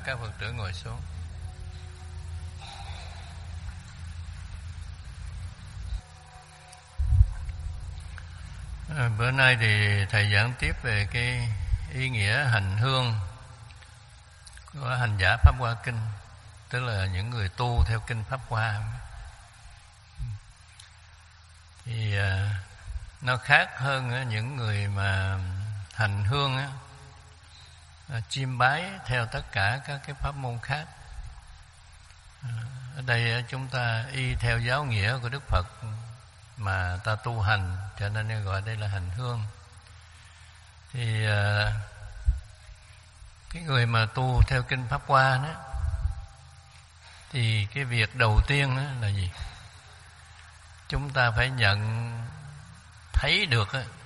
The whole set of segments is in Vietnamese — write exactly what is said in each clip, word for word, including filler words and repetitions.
các Phật tử ngồi xuống. À, bữa nay thì thầy giảng tiếp về cái ý nghĩa hành hương của hành giả Pháp Hoa Kinh, tức là những người tu theo kinh Pháp Hoa. Thì à, nó khác hơn những người mà hành hương á, chiêm bái theo tất cả các cái pháp môn khác. Ở đây chúng ta y theo giáo nghĩa của Đức Phật mà ta tu hành, cho nên gọi đây là hành hương. Thì cái người mà tu theo kinh Pháp Hoa đó, thì cái việc đầu tiên đó là gì? Chúng ta phải nhận thấy được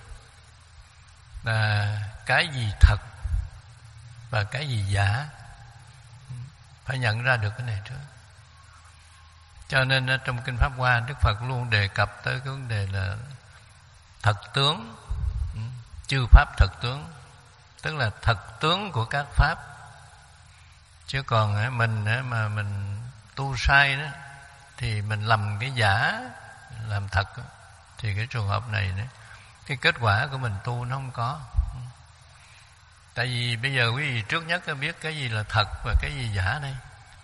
là cái gì thật và cái gì giả, phải nhận ra được cái này trước. Cho nên trong kinh Pháp Hoa, Đức Phật luôn đề cập tới cái vấn đề là thật tướng, chư pháp thật tướng, tức là thật tướng của các pháp. Chứ còn mình mà mình tu sai đó, thì mình lầm cái giả làm thật, thì cái trường hợp này cái kết quả của mình tu nó không có. Tại vì bây giờ quý vị trước nhất biết cái gì là thật và cái gì giả đây.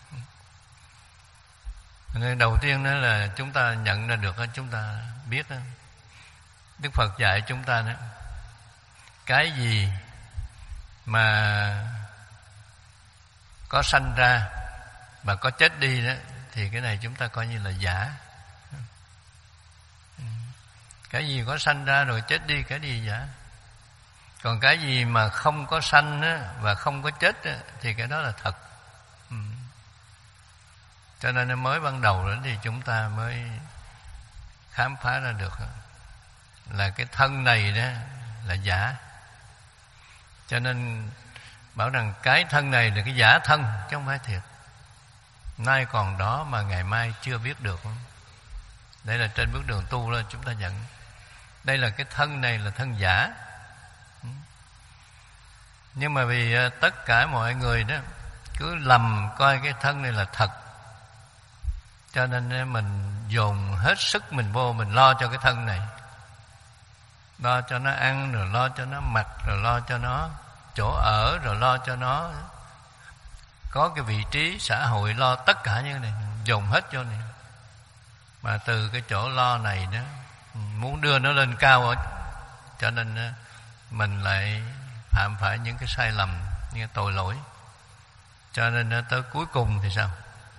Nên đầu tiên đó là chúng ta nhận ra được, chúng ta biết đó. Đức Phật dạy chúng ta đó, cái gì mà có sanh ra và có chết đi đó, thì cái này chúng ta coi như là giả. Cái gì có sanh ra rồi chết đi, cái gì giả. Còn cái gì mà không có sanh á, và không có chết á, thì cái đó là thật. Ừ. Cho nên mới ban đầu đó thì chúng ta mới khám phá ra được là cái thân này đó là giả. Cho nên bảo rằng cái thân này là cái giả thân, chứ không phải thiệt. Nay còn đó mà ngày mai chưa biết được. Đây là trên bước đường tu đó chúng ta nhận. Đây là cái thân này là thân giả. Nhưng mà vì tất cả mọi người đó cứ lầm coi cái thân này là thật, cho nên mình dồn hết sức mình vô, mình lo cho cái thân này, lo cho nó ăn, rồi lo cho nó mặc, rồi lo cho nó chỗ ở, rồi lo cho nó có cái vị trí xã hội, lo tất cả những cái này, dồn hết cho này. Mà từ cái chỗ lo này đó muốn đưa nó lên cao, cho nên mình lại phạm phải những cái sai lầm, những cái tội lỗi. Cho nên tới cuối cùng thì sao?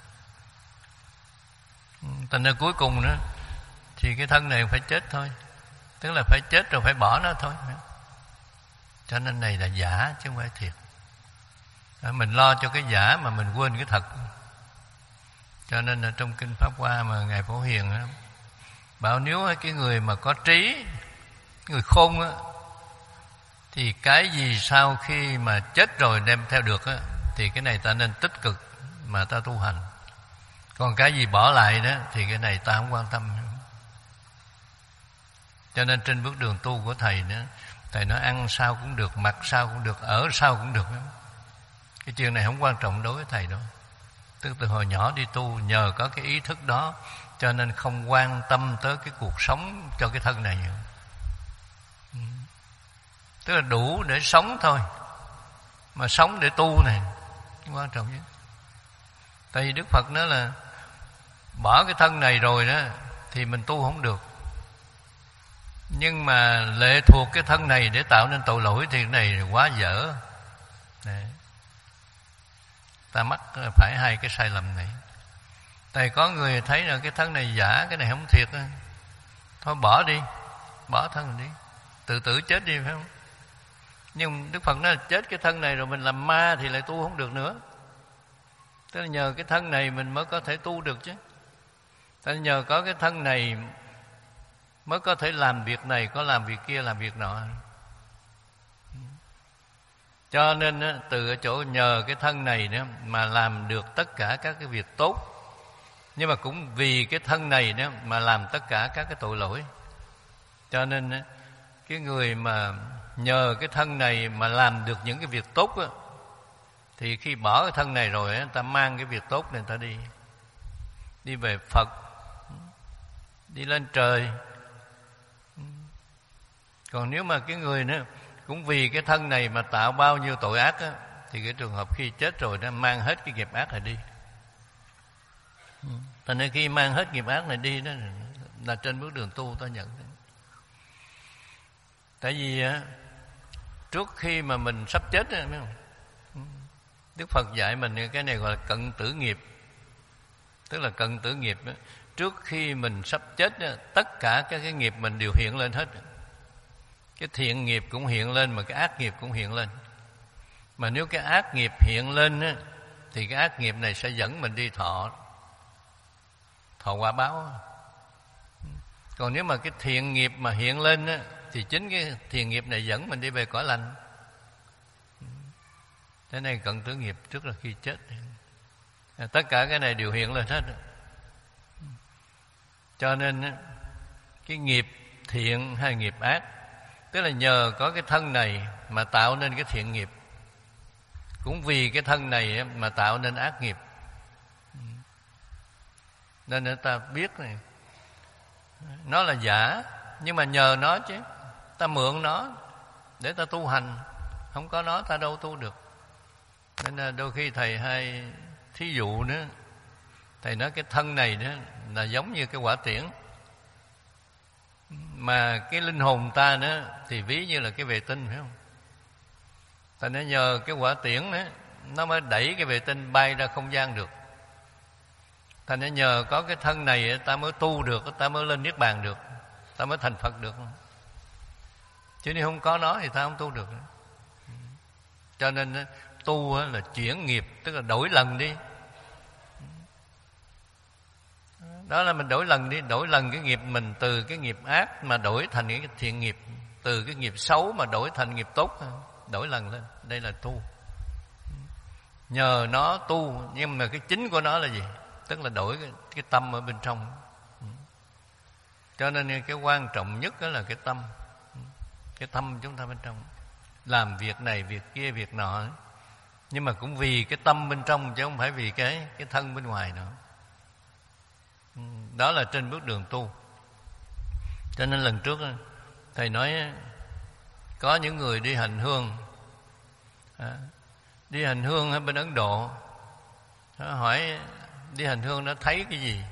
Thành ra cuối cùng nữa thì cái thân này phải chết thôi, tức là phải chết rồi phải bỏ nó thôi. Cho nên này là giả chứ không phải thiệt. Mình lo cho cái giả mà mình quên cái thật. Cho nên là trong kinh Pháp Hoa mà Ngài Phổ Hiền á, bảo nếu cái người mà có trí, người khôn á, thì cái gì sau khi mà chết rồi đem theo được á, thì cái này ta nên tích cực mà ta tu hành. Còn cái gì bỏ lại đó thì cái này ta không quan tâm. Cho nên trên bước đường tu của thầy đó, thầy nói ăn sao cũng được, mặc sao cũng được, ở sao cũng được. Cái chuyện này không quan trọng đối với thầy đâu. Tức từ hồi nhỏ đi tu, nhờ có cái ý thức đó, cho nên không quan tâm tới cái cuộc sống cho cái thân này. Tức là đủ để sống thôi, mà sống để tu này quan trọng nhất. Tại vì Đức Phật nói là bỏ cái thân này rồi đó thì mình tu không được. Nhưng mà lệ thuộc cái thân này để tạo nên tội lỗi thì cái này quá dở. Đấy. Ta mắc phải hai cái sai lầm này. Tại có người thấy là cái thân này giả, cái này không thiệt. Thôi bỏ đi, bỏ thân đi, tự tử chết đi, phải không? Nhưng Đức Phật nói là chết cái thân này rồi mình làm ma thì lại tu không được nữa. Tức là nhờ cái thân này mình mới có thể tu được chứ. Tức là nhờ có cái thân này mới có thể làm việc này, có làm việc kia, làm việc nọ. Cho nên từ chỗ nhờ cái thân này đó mà làm được tất cả các cái việc tốt. Nhưng mà cũng vì cái thân này đó mà làm tất cả các cái tội lỗi. Cho nên cái người mà nhờ cái thân này mà làm được những cái việc tốt đó, Thì khi bỏ cái thân này rồi người ta mang cái việc tốt này người ta đi. Đi về Phật, đi lên trời. Còn nếu mà cái người nữa cũng vì cái thân này mà tạo bao nhiêu tội ác á, thì cái trường hợp khi chết rồi nó mang hết cái nghiệp ác này đi. Thành nên khi mang hết nghiệp ác này đi đó là trên bước đường tu ta nhận. Tại vì á, trước khi mà mình sắp chết á, biết không? Đức Phật dạy mình cái này gọi là cận tử nghiệp. Tức là cận tử nghiệp á, trước khi mình sắp chết á, tất cả các cái nghiệp mình đều hiện lên hết. Cái thiện nghiệp cũng hiện lên mà cái ác nghiệp cũng hiện lên. Mà nếu cái ác nghiệp hiện lên á, thì cái ác nghiệp này sẽ dẫn mình đi thọ thọ quả báo. Còn nếu mà cái thiện nghiệp mà hiện lên á, thì chính cái thiện nghiệp này dẫn mình đi về cõi lành. Thế này cận tử nghiệp trước là khi chết. Tất cả cái này đều hiện lên hết. Cho nên á, cái nghiệp thiện hay nghiệp ác, tức là nhờ có cái thân này mà tạo nên cái thiện nghiệp, cũng vì cái thân này mà tạo nên ác nghiệp. Nên người ta biết này, nó là giả, nhưng mà nhờ nó chứ, ta mượn nó để ta tu hành. Không có nó ta đâu tu được. Nên là đôi khi thầy hay thí dụ nữa, thầy nói cái thân này đó là giống như cái quả tiễn, mà cái linh hồn ta nữa thì ví như là cái vệ tinh, phải không? Ta nói nhờ cái quả tiễn đó nó mới đẩy cái vệ tinh bay ra không gian được. Ta nói nhờ có cái thân này ta mới tu được, ta mới lên niết bàn được, ta mới thành Phật được. Chứ nếu không có nó thì ta không tu được. Cho nên tu là chuyển nghiệp, tức là đổi lần đi. Đó là mình đổi lần đi, đổi lần cái nghiệp mình từ cái nghiệp ác mà đổi thành cái thiện nghiệp, từ cái nghiệp xấu mà đổi thành nghiệp tốt, đổi lần lên. Đây là tu. Nhờ nó tu, nhưng mà cái chính của nó là gì? Tức là đổi cái, cái tâm ở bên trong. Cho nên cái quan trọng nhất đó là cái tâm. Cái tâm chúng ta bên trong, làm việc này, việc kia, việc nọ. Nhưng mà cũng vì cái tâm bên trong, chứ không phải vì cái, cái thân bên ngoài nữa. Đó là trên bước đường tu. Cho nên lần trước thầy nói có những người đi hành hương, à, đi hành hương ở bên Ấn Độ, hỏi đi hành hương nó thấy cái gì.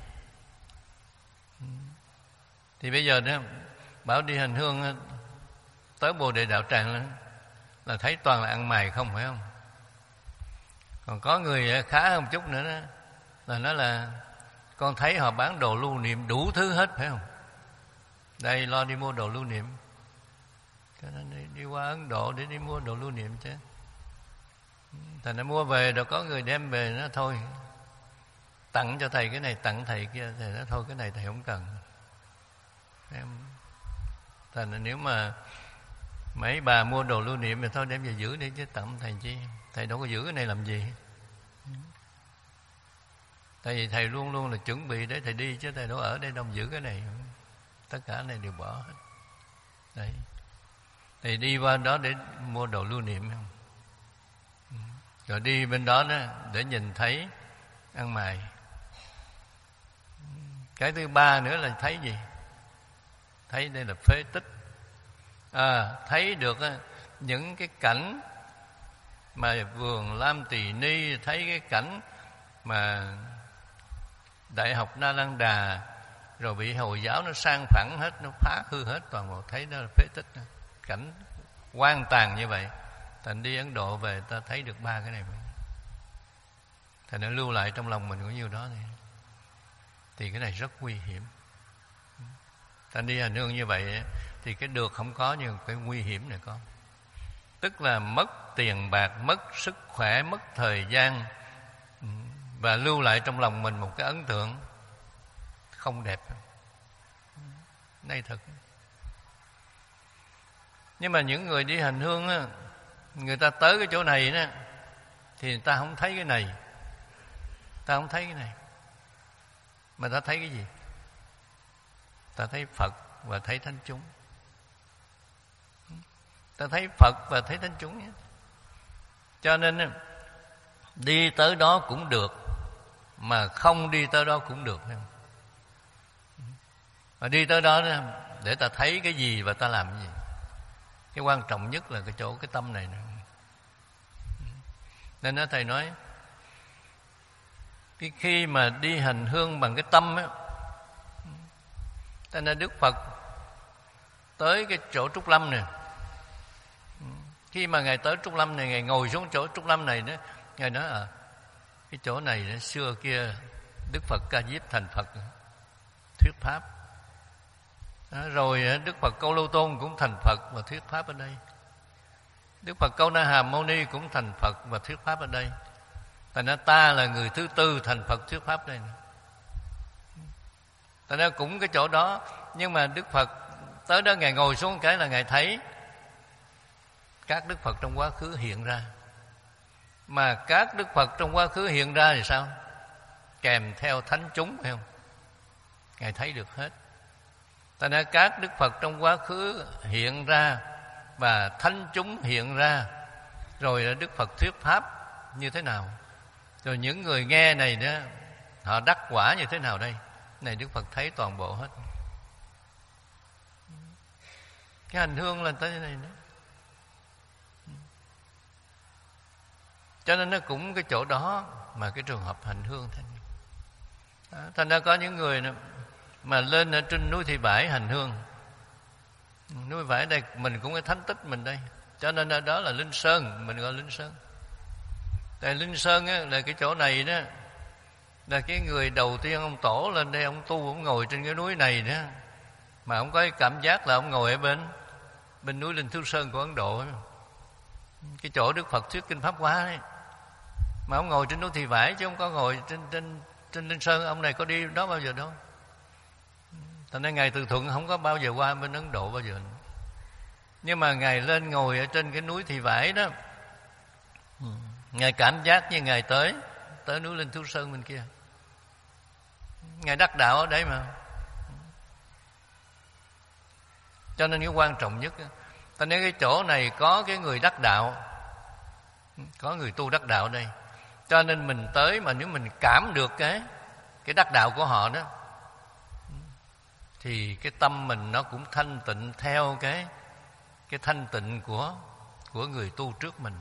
Thì bây giờ đó bảo đi hành hương tới Bồ Đề Đạo Tràng là thấy toàn là ăn mày không, phải không? Còn có người khá hơn một chút nữa đó, là nói là con thấy họ bán đồ lưu niệm đủ thứ hết, phải không? Đây lo đi mua đồ lưu niệm, cho nên đi, đi qua Ấn Độ để đi mua đồ lưu niệm chứ. Thầy đã mua về rồi có người đem về nó thôi, tặng cho thầy cái này, tặng thầy kia, thầy nói thôi cái này thầy không cần. Em thầy nói nếu mà mấy bà mua đồ lưu niệm thì thôi đem về giữ đi chứ tặng thầy chi, thầy đâu có giữ cái này làm gì. Tại vì thầy luôn luôn là chuẩn bị để thầy đi, chứ thầy đâu ở đây đâu giữ cái này. Tất cả này đều bỏ hết. Đấy. Thầy đi qua đó để mua đồ lưu niệm không? Rồi đi bên đó đó để nhìn thấy ăn mày. Cái thứ ba nữa là thấy gì? Thấy đây là phế tích. À, thấy được những cái cảnh mà vườn Lam Tỳ Ni, thấy cái cảnh mà Đại học Na Lăng Đà rồi bị Hồi giáo nó sang phẳng hết, nó phá hư hết toàn bộ, thấy đó là phế tích đó. Cảnh hoang tàn như vậy. Thành đi Ấn Độ về ta thấy được ba cái này. Thành nó lưu lại trong lòng mình có nhiêu đó này. Thì cái này rất nguy hiểm. Thành đi hành hương như vậy thì cái được không có, nhưng cái nguy hiểm này có. Tức là mất tiền bạc, mất sức khỏe, mất thời gian, và lưu lại trong lòng mình một cái ấn tượng không đẹp. Đây thật. Nhưng mà những người đi hành hương á, người ta tới cái chỗ này đó, thì người ta không thấy cái này, ta không thấy cái này, mà ta thấy cái gì? Ta thấy Phật và thấy thánh chúng. Ta thấy Phật và thấy thánh chúng nhé. Cho nên đi tới đó cũng được, mà không đi tới đó cũng được. Mà đi tới đó để ta thấy cái gì và ta làm cái gì. Cái quan trọng nhất là cái chỗ cái tâm này nè. Nên đó thầy nói, cái khi mà đi hành hương bằng cái tâm á, cho nên Đức Phật tới cái chỗ Trúc Lâm này, khi mà Ngài tới Trúc Lâm này, Ngài ngồi xuống chỗ Trúc Lâm này đó, Ngài nói à, cái chỗ này đó, xưa kia Đức Phật Ca Diếp thành Phật thuyết pháp đó, rồi Đức Phật Câu Lưu Tôn cũng thành Phật và thuyết pháp ở đây, Đức Phật Câu Na Hàm Mâu Ni cũng thành Phật và thuyết pháp ở đây. Thành ra ta là người thứ tư thành Phật thuyết pháp đây. Thành ra cũng cái chỗ đó, nhưng mà Đức Phật tới đó Ngài ngồi xuống cái là Ngài thấy các Đức Phật trong quá khứ hiện ra. Mà các Đức Phật trong quá khứ hiện ra thì sao? Kèm theo thánh chúng, phải không? Ngài thấy được hết. Thành ra các Đức Phật trong quá khứ hiện ra và thánh chúng hiện ra, rồi Đức Phật thuyết pháp như thế nào, rồi những người nghe này đó họ đắc quả như thế nào đây, này Đức Phật thấy toàn bộ hết. Cái hành hương là tới này nữa. Cho nên nó cũng cái chỗ đó mà cái trường hợp hành hương thế này. Đó, thành ra có những người mà lên ở trên núi Thị Vải hành hương. Núi Vải đây mình cũng cái thánh tích mình đây, cho nên ở đó là Linh Sơn, mình gọi Linh Sơn. Tại Linh Sơn á, là cái chỗ này đó, là cái người đầu tiên ông Tổ lên đây, ông tu, ông ngồi trên cái núi này đó, mà ông có cái cảm giác là ông ngồi ở bên bên núi Linh Thứ Sơn của Ấn Độ, cái chỗ Đức Phật thuyết kinh Pháp Hoa đấy. Mà ông ngồi trên núi Thị Vải chứ không có ngồi trên trên trên Linh Sơn. Ông này có đi đó bao giờ đâu. Thành nên Ngài Từ Thuận không có bao giờ qua bên Ấn Độ bao giờ. Nhưng mà Ngài lên ngồi ở trên cái núi Thị Vải đó, Ngài cảm giác như Ngài tới tới núi Linh Thứ Sơn bên kia. Ngài đắc đạo ở đấy mà. Cho nên cái quan trọng nhất, cho nên cái chỗ này có cái người đắc đạo, có người tu đắc đạo ở đây. Cho nên mình tới mà nếu mình cảm được cái cái đắc đạo của họ đó, thì cái tâm mình nó cũng thanh tịnh theo cái cái thanh tịnh của của người tu trước mình.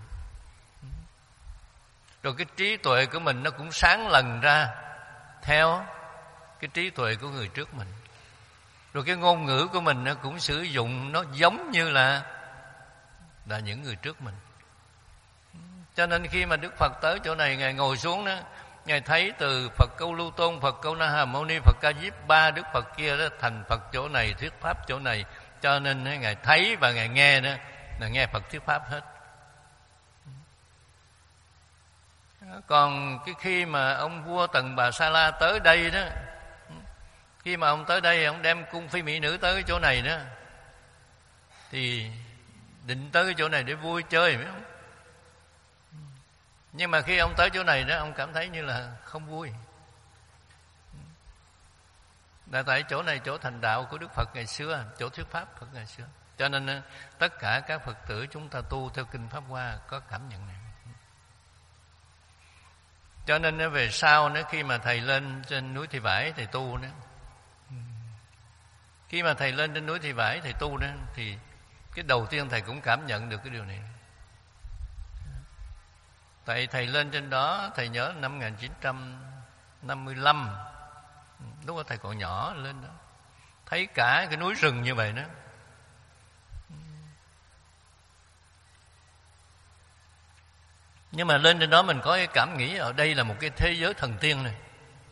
Rồi cái trí tuệ của mình nó cũng sáng lần ra theo cái trí tuệ của người trước mình. Rồi cái ngôn ngữ của mình nó cũng sử dụng nó giống như là là những người trước mình. Cho nên khi mà Đức Phật tới chỗ này, Ngài ngồi xuống đó, Ngài thấy từ Phật Câu Lưu Tôn, Phật Câu Na Hàm Mâu Ni, Phật Ca Diếp, ba Đức Phật kia đó thành Phật chỗ này, thuyết pháp chỗ này. Cho nên Ngài thấy và Ngài nghe đó là nghe Phật thuyết pháp hết. Còn cái khi mà ông vua Tần Bà Sa La tới đây đó, khi mà ông tới đây, ông đem cung phi mỹ nữ tới cái chỗ này đó, thì định tới cái chỗ này để vui chơi, phải không? Nhưng mà khi ông tới chỗ này đó, ông cảm thấy như là không vui. Là tại chỗ này chỗ thành đạo của Đức Phật ngày xưa, chỗ thuyết pháp Phật ngày xưa. Cho nên tất cả các Phật tử chúng ta tu theo kinh Pháp Hoa có cảm nhận này. Cho nên về sau nữa, khi mà thầy lên trên núi Thị Vải thầy tu nữa, khi mà thầy lên trên núi Thị Vải thầy tu đó, thì cái đầu tiên thầy cũng cảm nhận được cái điều này. Tại thầy lên trên đó, thầy nhớ năm một nghìn chín trăm năm mươi lăm, lúc đó thầy còn nhỏ lên đó, thấy cả cái núi rừng như vậy đó. Nhưng mà lên trên đó mình có cái cảm nghĩ ở đây là một cái thế giới thần tiên này.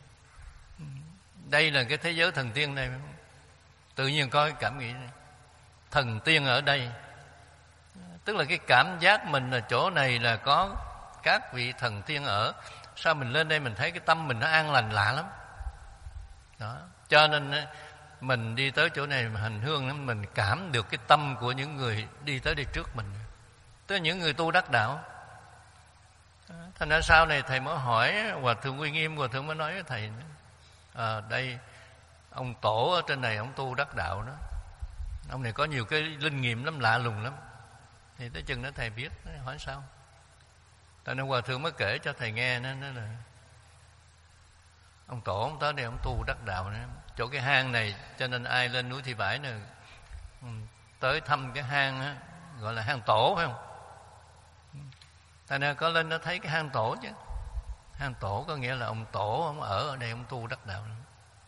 Đây là cái thế giới thần tiên này. Tự nhiên có cái cảm nghĩ này. Thần tiên ở đây. Tức là cái cảm giác mình là chỗ này là có các vị thần tiên ở. Sao mình lên đây mình thấy cái tâm mình nó an lành lạ lắm. Đó. Cho nên mình đi tới chỗ này mà hành hương, mình cảm được cái tâm của những người đi tới đây trước mình. Tức là những người tu đắc đạo. Thành ra sau này thầy mới hỏi Hòa Thượng Uy Nghiêm, Hòa Thượng mới nói với thầy, à, đây ông Tổ ở trên này ông tu đắc đạo đó, ông này có nhiều cái linh nghiệm lắm, lạ lùng lắm. Thì tới chừng đó thầy biết, hỏi sao. Tại nên Hòa Thượng mới kể cho thầy nghe, nó nói là ông tổ ông tới đây ông tu đắc đạo nữa. Chỗ cái hang này, cho nên ai lên núi Thị Vải này tới thăm cái hang á, gọi là hang tổ phải không? Tại nên có lên nó thấy cái hang tổ chứ. Hang tổ có nghĩa là ông tổ ông ở ở đây ông tu đắc đạo nữa.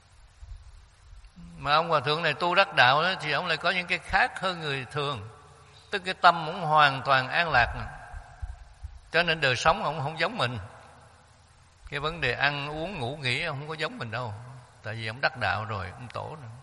Mà ông Hòa Thượng này tu đắc đạo đó, thì ông lại có những cái khác hơn người thường. Tức cái tâm ông hoàn toàn an lạc mà. Cho nên đời sống ông không giống mình. Cái vấn đề ăn uống ngủ nghỉ ông không có giống mình đâu. Tại vì ông đắc đạo rồi, ông tổ rồi.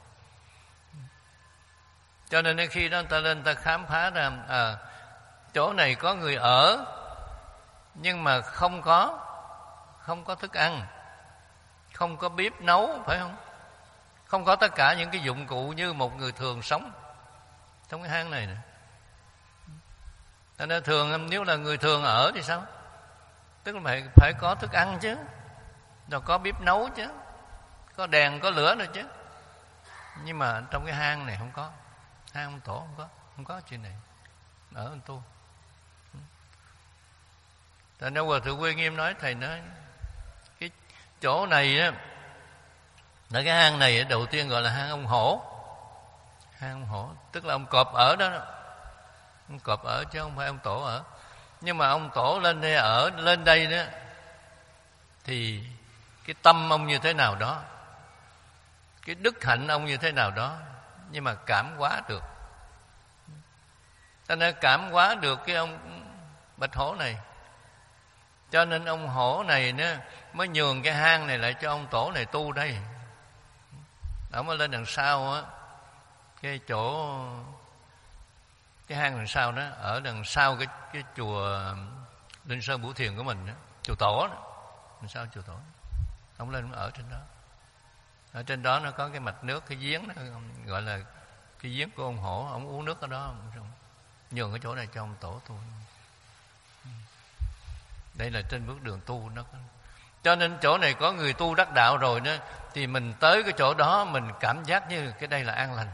Cho nên khi đó người ta lên người ta khám phá ra à, chỗ này có người ở, nhưng mà không có không có thức ăn, không có bếp nấu, phải không? Không có tất cả những cái dụng cụ như một người thường sống trong cái hang này nè. Cho nên thường nếu là người thường ở thì sao? Tức là phải, phải có thức ăn chứ, rồi có bếp nấu chứ, có đèn có lửa rồi chứ. Nhưng mà trong cái hang này không có. Hang ông tổ không có, không có chuyện này. Ở ông tu. Tại nên Hòa Thượng Quy Nghiêm nói, thầy nói cái chỗ này á, là cái hang này đầu tiên gọi là hang ông hổ. Hang ông hổ tức là ông cọp ở đó, đó. Ông cọp ở chứ không phải ông tổ ở. Nhưng mà ông tổ lên đây ở, lên đây đó, thì cái tâm ông như thế nào đó, cái đức hạnh ông như thế nào đó, nhưng mà cảm hóa được. Cho nên cảm hóa được cái ông bạch hổ này. Cho nên ông hổ này nữa mới nhường cái hang này lại cho ông tổ này tu đây. Ông mới lên đằng sau á, cái chỗ cái hang đằng sau đó, ở đằng sau cái cái chùa Linh Sơn Bửu Thiền của mình đó, chùa tổ đó, đằng sau chùa tổ. Ông lên ở trên đó. Ở trên đó nó có cái mạch nước, cái giếng đó, gọi là cái giếng của ông hổ. Ông uống nước ở đó, nhường cái chỗ này cho ông tổ tu. Đây là trên bước đường tu nó có. Cho nên chỗ này có người tu đắc đạo rồi đó, thì mình tới cái chỗ đó mình cảm giác như cái đây là an lành.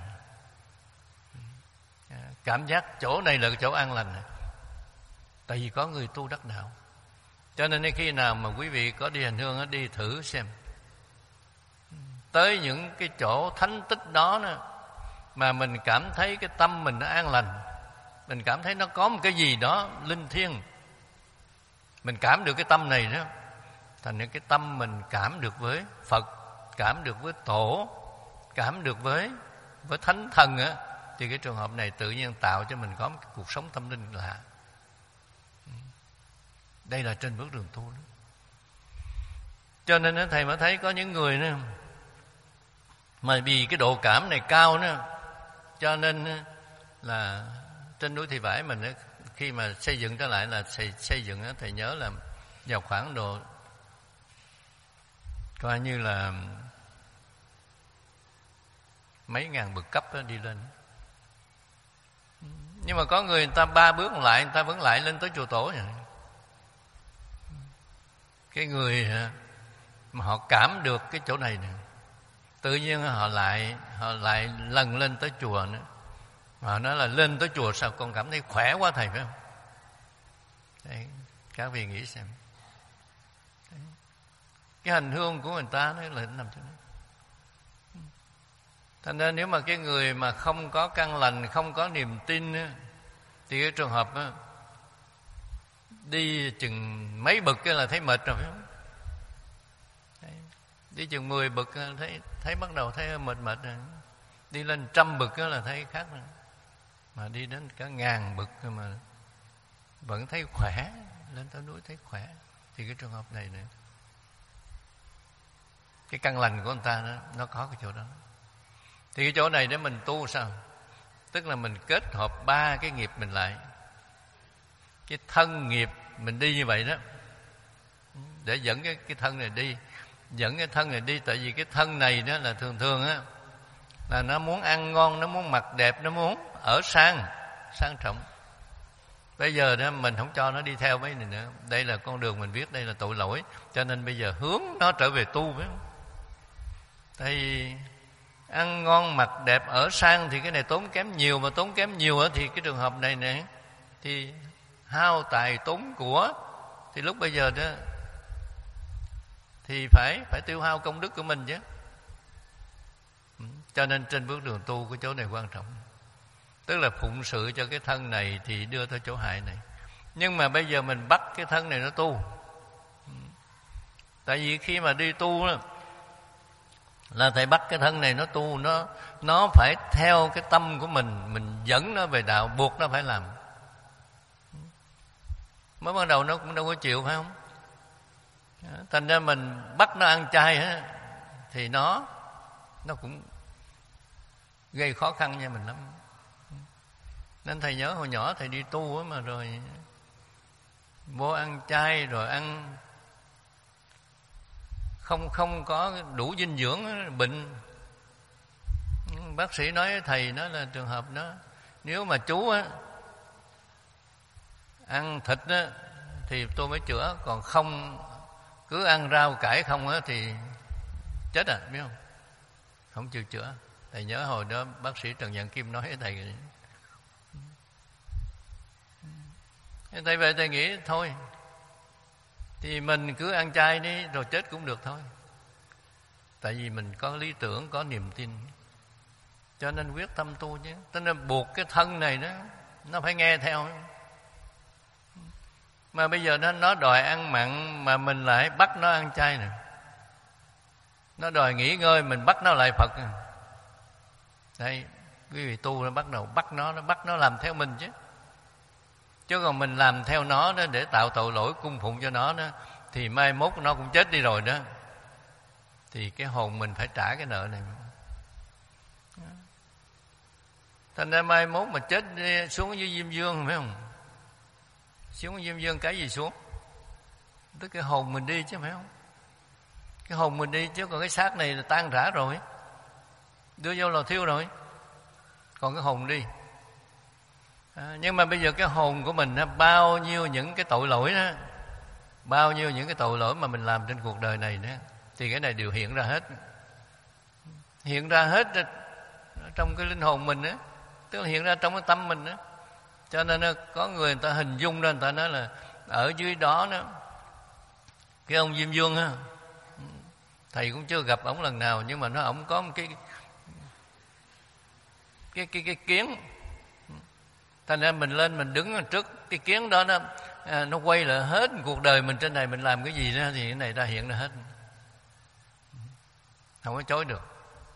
Cảm giác chỗ này là cái chỗ an lành. Tại vì có người tu đắc đạo. Cho nên khi nào mà quý vị có đi hành hương đi thử xem, tới những cái chỗ thánh tích đó, đó mà mình cảm thấy cái tâm mình nó an lành, mình cảm thấy nó có một cái gì đó linh thiêng, mình cảm được cái tâm này đó, thành những cái tâm mình cảm được với Phật, cảm được với Tổ, cảm được với với Thánh Thần á, thì cái trường hợp này tự nhiên tạo cho mình có một cái cuộc sống tâm linh lạ. Đây là trên bước đường tu đó. Cho nên thầy mới thấy có những người nữa mà vì cái độ cảm này cao nữa, cho nên là trên núi Thị Vải mình khi mà xây dựng trở lại là xây, xây dựng thầy nhớ là vào khoảng độ coi như là mấy ngàn bậc cấp đó đi lên. Nhưng mà có người người ta ba bước lại, người ta vẫn lại lên tới chùa Tổ vậy. Cái người mà họ cảm được cái chỗ này nè, tự nhiên họ lại họ lại lần lên tới chùa nữa. Mà họ nói là lên tới chùa sao con cảm thấy khỏe quá thầy, phải không? Đấy, các vị nghĩ xem. Đấy. Cái hành hương của người ta nó là nằm chỗ đó. Thành ra nếu mà cái người mà không có căn lành, không có niềm tin á, thì cái trường hợp á, đi chừng mấy bậc cái là thấy mệt rồi, phải không? Đấy. Đi chừng mười bậc thấy thấy bắt đầu thấy mệt mệt rồi. Đi lên trăm bậc là thấy khác rồi. Mà đi đến cả ngàn bậc mà vẫn thấy khỏe, lên tới núi thấy khỏe, thì cái trường hợp này nữa, cái căn lành của người ta đó, nó có cái chỗ đó. Thì cái chỗ này để mình tu sao? Tức là mình kết hợp ba cái nghiệp mình lại. Cái thân nghiệp mình đi như vậy đó, để dẫn cái, cái thân này đi, dẫn cái thân này đi. Tại vì cái thân này đó là thường thường á, là nó muốn ăn ngon, nó muốn mặc đẹp, nó muốn ở sang, sang trọng. Bây giờ đó mình không cho nó đi theo mấy này nữa. Đây là con đường mình biết, đây là tội lỗi. Cho nên bây giờ hướng nó trở về tu, phải không? Tại vì ăn ngon mặc đẹp ở sang thì cái này tốn kém nhiều, mà tốn kém nhiều thì cái trường hợp này nè thì hao tài tốn của, thì lúc bây giờ đó thì phải phải tiêu hao công đức của mình chứ. Cho nên trên bước đường tu cái chỗ này quan trọng, tức là phụng sự cho cái thân này thì đưa tới chỗ hại này. Nhưng mà bây giờ mình bắt cái thân này nó tu. Tại vì khi mà đi tu đó, là thầy bắt cái thân này nó tu, nó nó phải theo cái tâm của mình, mình dẫn nó về đạo, buộc nó phải làm. Mới ban đầu nó cũng đâu có chịu, phải không? Thành ra mình bắt nó ăn chay á, thì nó nó cũng gây khó khăn cho mình lắm. Nên thầy nhớ hồi nhỏ thầy đi tu á, mà rồi vô ăn chay rồi ăn không không có đủ dinh dưỡng, bệnh. Bác sĩ nói thầy nói là trường hợp đó, nếu mà chú á ăn thịt á thì tôi mới chữa, còn không cứ ăn rau cải không á thì chết à, biết không? Không chịu chữa. Thầy nhớ hồi đó bác sĩ Trần Văn Kim nói với thầy, thầy về thầy nghĩ thôi thì mình cứ ăn chay đi rồi chết cũng được thôi. Tại vì mình có lý tưởng, có niềm tin, cho nên quyết tâm tu chứ. Cho nên buộc cái thân này đó nó phải nghe theo. Mà bây giờ nó nó đòi ăn mặn mà mình lại bắt nó ăn chay nè. Nó đòi nghỉ ngơi, mình bắt nó lại Phật. Đây, quý vị tu nó bắt đầu bắt nó, nó bắt nó làm theo mình chứ. Chứ còn mình làm theo nó đó để tạo tội lỗi cung phụng cho nó đó, thì mai mốt nó cũng chết đi rồi đó. Thì cái hồn mình phải trả cái nợ này. Thành ra mai mốt mà chết đi, xuống dưới Diêm Dương, phải không? Xuống Diêm Dương cái gì xuống? Tức cái hồn mình đi chứ, phải không? Cái hồn mình đi chứ, còn cái xác này là tan rã rồi, đưa vô lò thiêu rồi, còn cái hồn đi. À, nhưng mà bây giờ cái hồn của mình bao nhiêu những cái tội lỗi đó, bao nhiêu những cái tội lỗi mà mình làm trên cuộc đời này đó, thì cái này đều hiện ra hết, hiện ra hết trong cái linh hồn mình đó, tức là hiện ra trong cái tâm mình đó. Cho nên có người người ta hình dung ra, người ta nói là ở dưới đó đó, cái ông Diêm Dương á, thầy cũng chưa gặp ổng lần nào, nhưng mà nó ổng có một cái cái cái cái kiến. Thành ra mình lên mình đứng trước cái kiến đó, nó à, nó quay lại hết cuộc đời mình trên này, mình làm cái gì đó thì cái này ra hiện ra hết, không có chối được.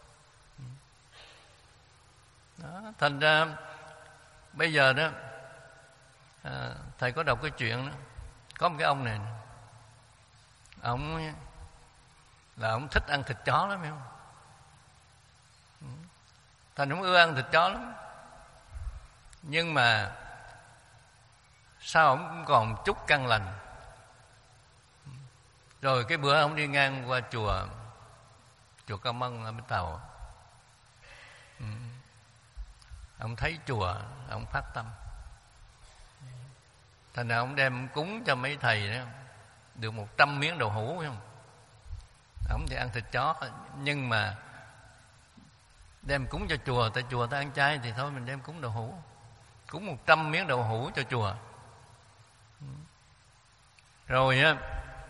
Đó, thành ra bây giờ đó à, thầy có đọc cái chuyện đó, có một cái ông này, ông là ông thích ăn thịt chó lắm, hiểu không? Thành ông ưa ăn thịt chó lắm. Nhưng mà sao ông cũng còn chút căn lành. Rồi cái bữa ông đi ngang qua chùa chùa Cao Mân ở Bến Tàu, ừ. ông thấy chùa, ông phát tâm. Thành ra ông đem cúng cho mấy thầy đó, được một trăm miếng đậu hũ, phải không? Ông thì ăn thịt chó, nhưng mà đem cúng cho chùa, tại chùa ta ăn chay thì thôi mình đem cúng đậu hũ, cúng một trăm miếng đậu hũ cho chùa. Rồi á,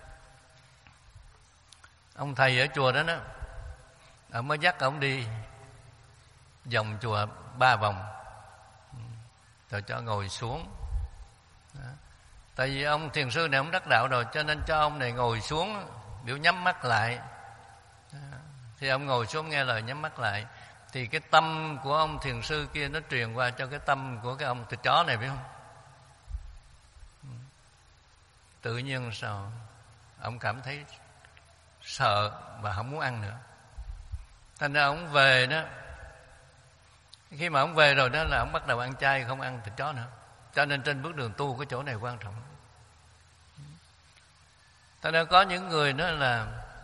ông thầy ở chùa đó đó, ông mới dắt ông đi vòng chùa ba vòng, rồi cho ngồi xuống. Đó. Tại vì ông thiền sư này ông đắc đạo rồi, cho nên cho ông này ngồi xuống, biểu nhắm mắt lại. Đó. Thì ông ngồi xuống nghe lời nhắm mắt lại, thì cái tâm của ông thiền sư kia nó truyền qua cho cái tâm của cái ông thịt chó này, biết không? Tự nhiên sao ông cảm thấy sợ và không muốn ăn nữa. Thành ra ông về đó, khi mà ông về rồi đó là ông bắt đầu ăn chay, không ăn thịt chó nữa. Cho nên trên bước đường tu cái chỗ này quan trọng. Thành ra có những người đó là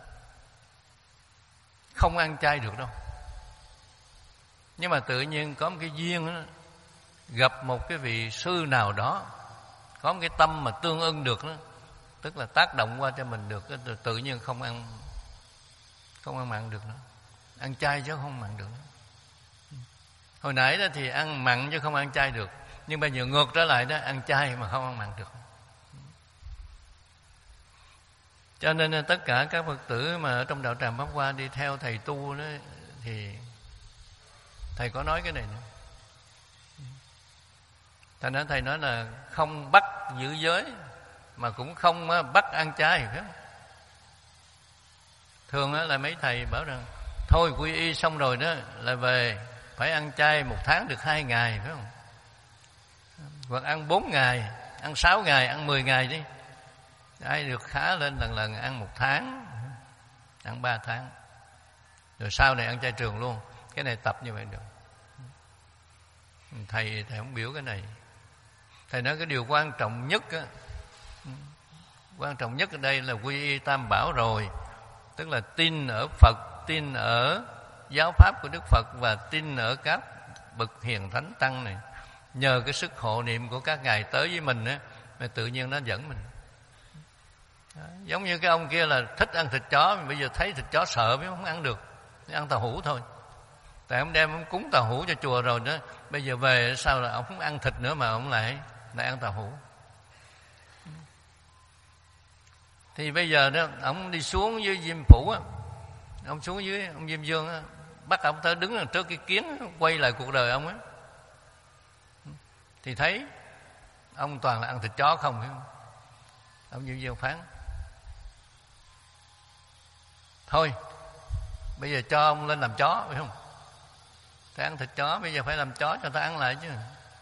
không ăn chay được đâu, nhưng mà tự nhiên có một cái duyên đó, gặp một cái vị sư nào đó, có một cái tâm mà tương ưng được đó, tức là tác động qua cho mình được, tự nhiên không ăn không ăn mặn được nữa, ăn chay chứ không mặn được nữa. Hồi nãy đó thì ăn mặn chứ không ăn chay được, nhưng bây giờ ngược trở lại đó, ăn chay mà không ăn mặn được. Cho nên tất cả các Phật tử mà ở trong đạo Tràng Pháp Hoa đi theo thầy tu đó, thì thầy có nói cái này nữa. Thành ra thầy nói là không bắt giữ giới mà cũng không bắt ăn chay, phải không? Thường là mấy thầy bảo rằng thôi quy y xong rồi đó là về phải ăn chay một tháng được hai ngày, phải không? Hoặc ăn bốn ngày, ăn sáu ngày, ăn mười ngày đi. Ai được khá lên lần lần ăn một tháng, ăn ba tháng, rồi sau này ăn chay trường luôn. Cái này tập như vậy được. Thầy thầy không biểu cái này. Thầy nói cái điều quan trọng nhất á, quan trọng nhất ở đây là quy y tam bảo rồi, tức là tin ở Phật, tin ở giáo pháp của Đức Phật và tin ở các bậc hiền thánh tăng này. Nhờ cái sức hộ niệm của các ngài tới với mình á, mà tự nhiên nó dẫn mình. Đó, giống như cái ông kia là thích ăn thịt chó, bây giờ thấy thịt chó sợ mới không ăn được, ăn tàu hũ thôi. Tại ông đem ông cúng tàu hũ cho chùa rồi đó, bây giờ về sao là ông không ăn thịt nữa mà ông lại lại ăn tàu hũ. Thì bây giờ đó ông đi xuống dưới Diêm Phủ á, ông xuống dưới ông Diêm Dương á, bắt ông tới đứng ở trước cái kiến quay lại cuộc đời ông á, thì thấy ông toàn là ăn thịt chó không, phải không? Ông Diêm Dương phán thôi bây giờ cho ông lên làm chó, phải không? Ta ăn thịt chó, bây giờ phải làm chó cho ta ăn lại chứ.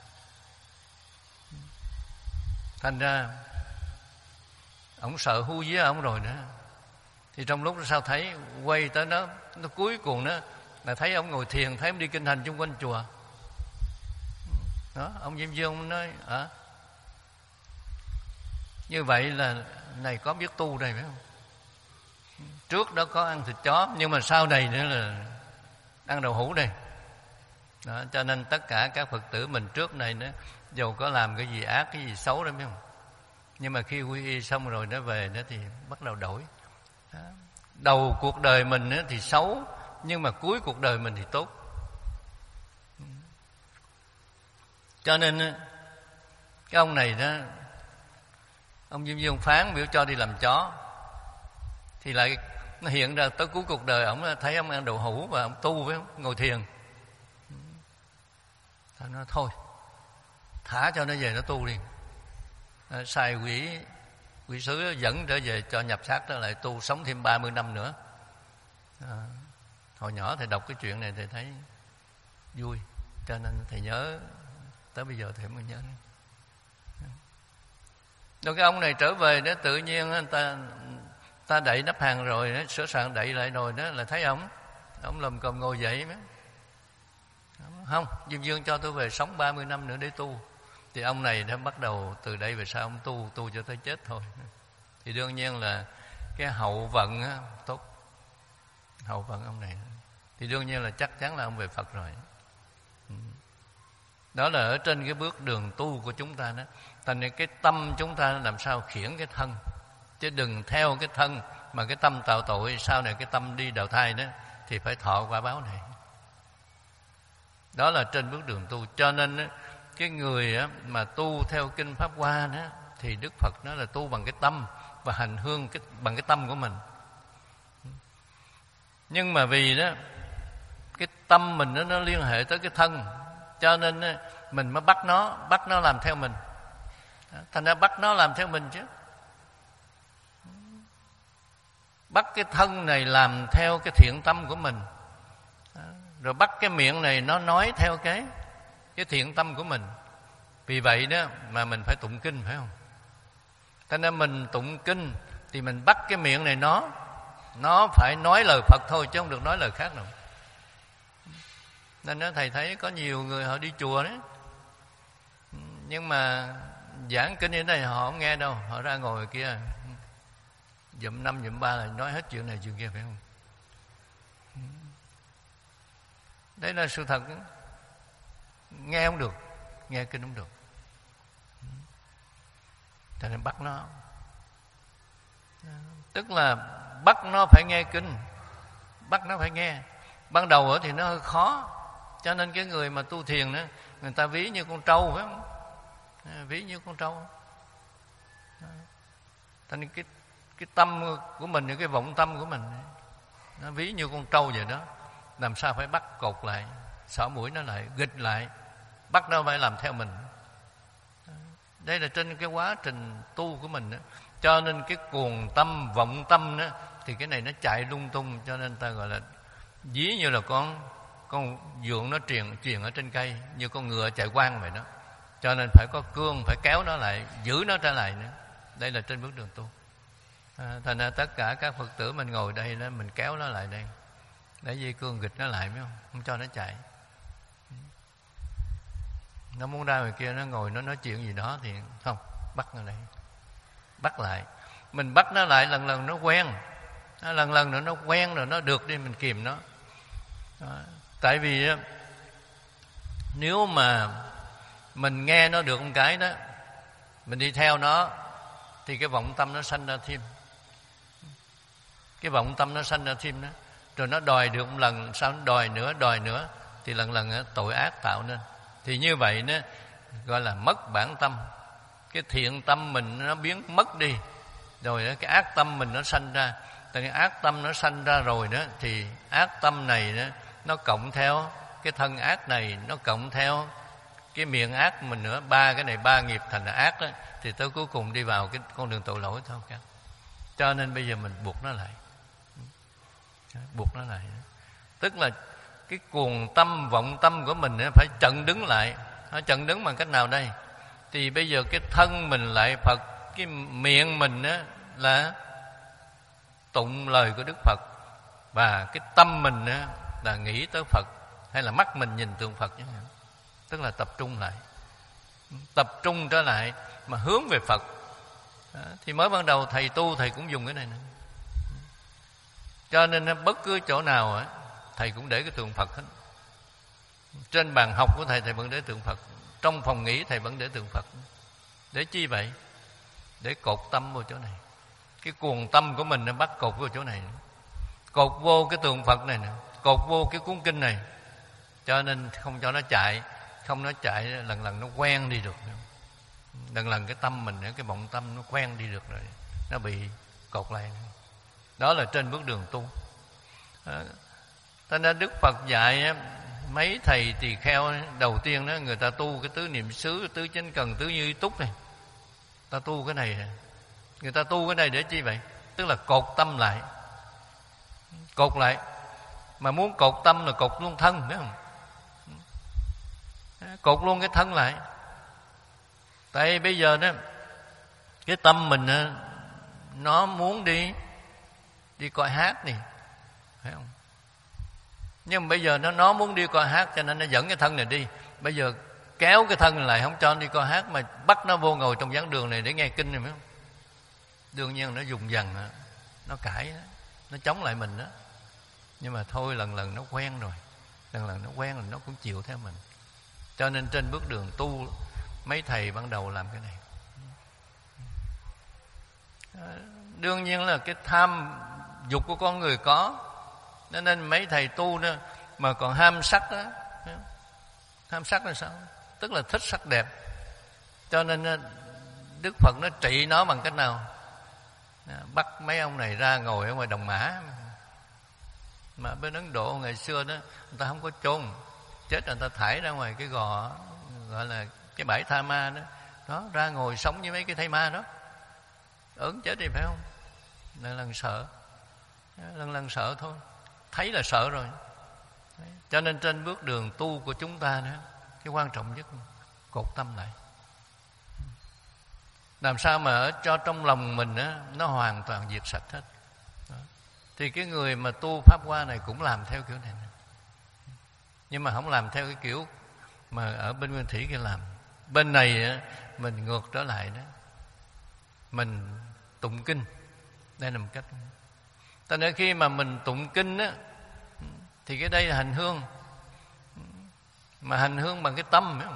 Thành ra ông sợ hư với ông rồi nữa. Thì trong lúc sao thấy quay tới nó, nó cuối cùng đó là thấy ông ngồi thiền, thấy ông đi kinh hành chung quanh chùa. Đó, ông Diêm Dương nói à, như vậy là này có biết tu đây, phải không? Trước đó có ăn thịt chó, nhưng mà sau này nữa là ăn đậu hũ đây. Đó, cho nên tất cả các Phật tử mình trước này nữa, dầu có làm cái gì ác, cái gì xấu đó, biết không? Nhưng mà khi quy y xong rồi nó về đó thì bắt đầu đổi. Đó. Đầu cuộc đời mình nữa thì xấu, nhưng mà cuối cuộc đời mình thì tốt. Cho nên cái ông này đó, ông Diêm Dương phán biểu cho đi làm chó, thì lại nó hiện ra tới cuối cuộc đời ông thấy ông ăn đậu hũ và ông tu, với ông ngồi thiền. Nó nói thôi thả cho nó về nó tu đi. Nó sai quỷ quỷ sứ dẫn trở về cho nhập xác trở lại tu, sống thêm ba mươi năm nữa. À, hồi nhỏ thầy đọc cái chuyện này thầy thấy vui, cho nên thầy nhớ tới bây giờ thầy mới nhớ. Rồi cái ông này trở về đó tự nhiên người ta ta đậy nắp hàng rồi đó, sửa soạn đậy lại rồi đó là thấy ông ông lầm cồm ngồi dậy mấy. Không, Diêm Dương cho tôi về sống ba mươi năm nữa để tu. Thì ông này đã bắt đầu từ đây về sau ông tu, tu cho tới chết thôi. Thì đương nhiên là cái hậu vận á, tốt. Hậu vận ông này thì đương nhiên là chắc chắn là ông về Phật rồi. Đó là ở trên cái bước đường tu của chúng ta đó. Thành ra cái tâm chúng ta làm sao khiển cái thân, chứ đừng theo cái thân mà cái tâm tạo tội, sau này cái tâm đi đầu thai đó thì phải thọ quả báo này. Đó là trên bước đường tu. Cho nên cái người mà tu theo kinh Pháp Hoa đó, thì Đức Phật nói là tu bằng cái tâm và hành hương cái, bằng cái tâm của mình. Nhưng mà vì đó cái tâm mình đó, nó liên hệ tới cái thân, cho nên mình mới bắt nó bắt nó làm theo mình. Thành ra bắt nó làm theo mình chứ. Bắt cái thân này làm theo cái thiện tâm của mình, rồi bắt cái miệng này nó nói theo cái cái thiện tâm của mình. Vì vậy đó mà mình phải tụng kinh, phải không? Cho nên mình tụng kinh thì mình bắt cái miệng này nó nó phải nói lời Phật thôi, chứ không được nói lời khác đâu. Nên đó, thầy thấy có nhiều người họ đi chùa đấy, nhưng mà giảng kinh ở đây họ không nghe đâu, họ ra ngồi kia dụm năm dụm ba là nói hết chuyện này chuyện kia, phải không? Đấy là sự thật. Nghe không được, nghe kinh không được, cho nên bắt nó. Tức là bắt nó phải nghe kinh, bắt nó phải nghe. Ban đầu thì nó hơi khó, cho nên cái người mà tu thiền đó, người ta ví như con trâu, phải không? Ví như con trâu. Cho nên cái cái tâm của mình, cái vọng tâm của mình nó ví như con trâu vậy đó, làm sao phải bắt cột lại, xỏ mũi nó lại, nghịch lại, bắt nó phải làm theo mình. Đây là trên cái quá trình tu của mình đó. Cho nên cái cuồng tâm, vọng tâm đó, thì cái này nó chạy lung tung, cho nên ta gọi là ví như là con con vượn nó truyền truyền ở trên cây, như con ngựa chạy quang vậy đó. Cho nên phải có cương, phải kéo nó lại, giữ nó trở lại nữa. Đây là trên bước đường tu. À, thành ra tất cả các Phật tử mình ngồi đây đó, mình kéo nó lại đây, để dây cương nghịch nó lại, phải không? Không cho nó chạy. Nó muốn ra ngoài kia, nó ngồi nó nói chuyện gì đó thì không, bắt nó lại, bắt lại. Mình bắt nó lại lần lần nó quen, nó lần lần nữa nó quen rồi, nó được đi mình kìm nó. Đó. Tại vì nếu mà mình nghe nó được một cái đó, mình đi theo nó, thì cái vọng tâm nó sanh ra thêm. Cái vọng tâm nó sanh ra thêm đó, rồi nó đòi được một lần, sau nó đòi nữa, đòi nữa, thì lần lần tội ác tạo nên. Thì như vậy đó gọi là mất bản tâm. Cái thiện tâm mình nó biến mất đi, rồi đó, cái ác tâm mình nó sanh ra. Tại cái ác tâm nó sanh ra rồi đó, thì ác tâm này đó, nó cộng theo cái thân ác này, nó cộng theo cái miệng ác mình nữa, ba cái này ba nghiệp thành là ác đó, thì tới cuối cùng đi vào cái con đường tội lỗi thôi cả. Cho nên bây giờ mình buộc nó lại, buộc nó lại, tức là cái cuồng tâm, vọng tâm của mình phải chặn đứng lại. Nó chặn đứng bằng cách nào đây? Thì bây giờ cái thân mình lại Phật, cái miệng mình á là tụng lời của Đức Phật, và cái tâm mình á là nghĩ tới Phật, hay là mắt mình nhìn tượng Phật chẳng hạn. Tức là tập trung lại, tập trung trở lại mà hướng về Phật. Đó, thì mới ban đầu thầy tu thầy cũng dùng cái này nữa. Cho nên bất cứ chỗ nào á, thầy cũng để cái tượng Phật hết. Trên bàn học của thầy thầy vẫn để tượng Phật, trong phòng nghỉ thầy vẫn để tượng Phật. Để chi vậy? Để cột tâm vô chỗ này. Cái cuồng tâm của mình nó bắt cột vô chỗ này, cột vô cái tượng Phật này nè, cột vô cái cuốn kinh này, cho nên không cho nó chạy. Không nó chạy lần lần nó quen đi được, lần lần cái tâm mình, cái vọng tâm nó quen đi được rồi, nó bị cột lại. Đó là trên bước đường tu. Cho nên Đức Phật dạy mấy thầy tỳ kheo đầu tiên đó, người ta tu cái tứ niệm xứ, tứ chánh cần, tứ như ý túc này. Ta tu cái này, người ta tu cái này để chi vậy? Tức là cột tâm lại, cột lại. Mà muốn cột tâm là cột luôn thân, biết không? Cột luôn cái thân lại. Tại bây giờ đó, cái tâm mình nó muốn đi đi coi hát đi, phải không? Nhưng mà bây giờ nó nó muốn đi coi hát, cho nên nó dẫn cái thân này đi. Bây giờ kéo cái thân này lại, không cho nó đi coi hát, mà bắt nó vô ngồi trong giảng đường này để nghe kinh này, phải không? Đương nhiên nó dùng dần, nó cãi đó, nó chống lại mình đó. Nhưng mà thôi, lần lần nó quen rồi, lần lần nó quen rồi nó cũng chịu theo mình. Cho nên trên bước đường tu, mấy thầy ban đầu làm cái này. Đương nhiên là cái tham dục của con người có, nên mấy thầy tu đó mà còn ham sắc đó. Ham sắc là sao? Tức là thích sắc đẹp. Cho nên Đức Phật nó trị nó bằng cách nào? Bắt mấy ông này ra ngồi ở ngoài Đồng Mã. Mà bên Ấn Độ ngày xưa đó, người ta không có chôn, chết người ta thải ra ngoài cái gò, gọi là cái bãi tha ma đó. Đó, ra ngồi sống với mấy cái thây ma đó, ớn chết đi, phải không? Lần lần sợ, lần lần sợ thôi, thấy là sợ rồi. Đấy. Cho nên trên bước đường tu của chúng ta đó, cái quan trọng nhất cột tâm lại, làm sao mà ở cho trong lòng mình đó, nó hoàn toàn diệt sạch hết. Đó. Thì cái người mà tu Pháp Hoa này cũng làm theo kiểu này, nhưng mà không làm theo cái kiểu mà ở bên Nguyên Thủy kia làm. Bên này mình ngược trở lại đó, mình tụng kinh. Đây là một cách. Cho nên khi mà mình tụng kinh á, thì cái đây là hành hương, mà hành hương bằng cái tâm, phải không?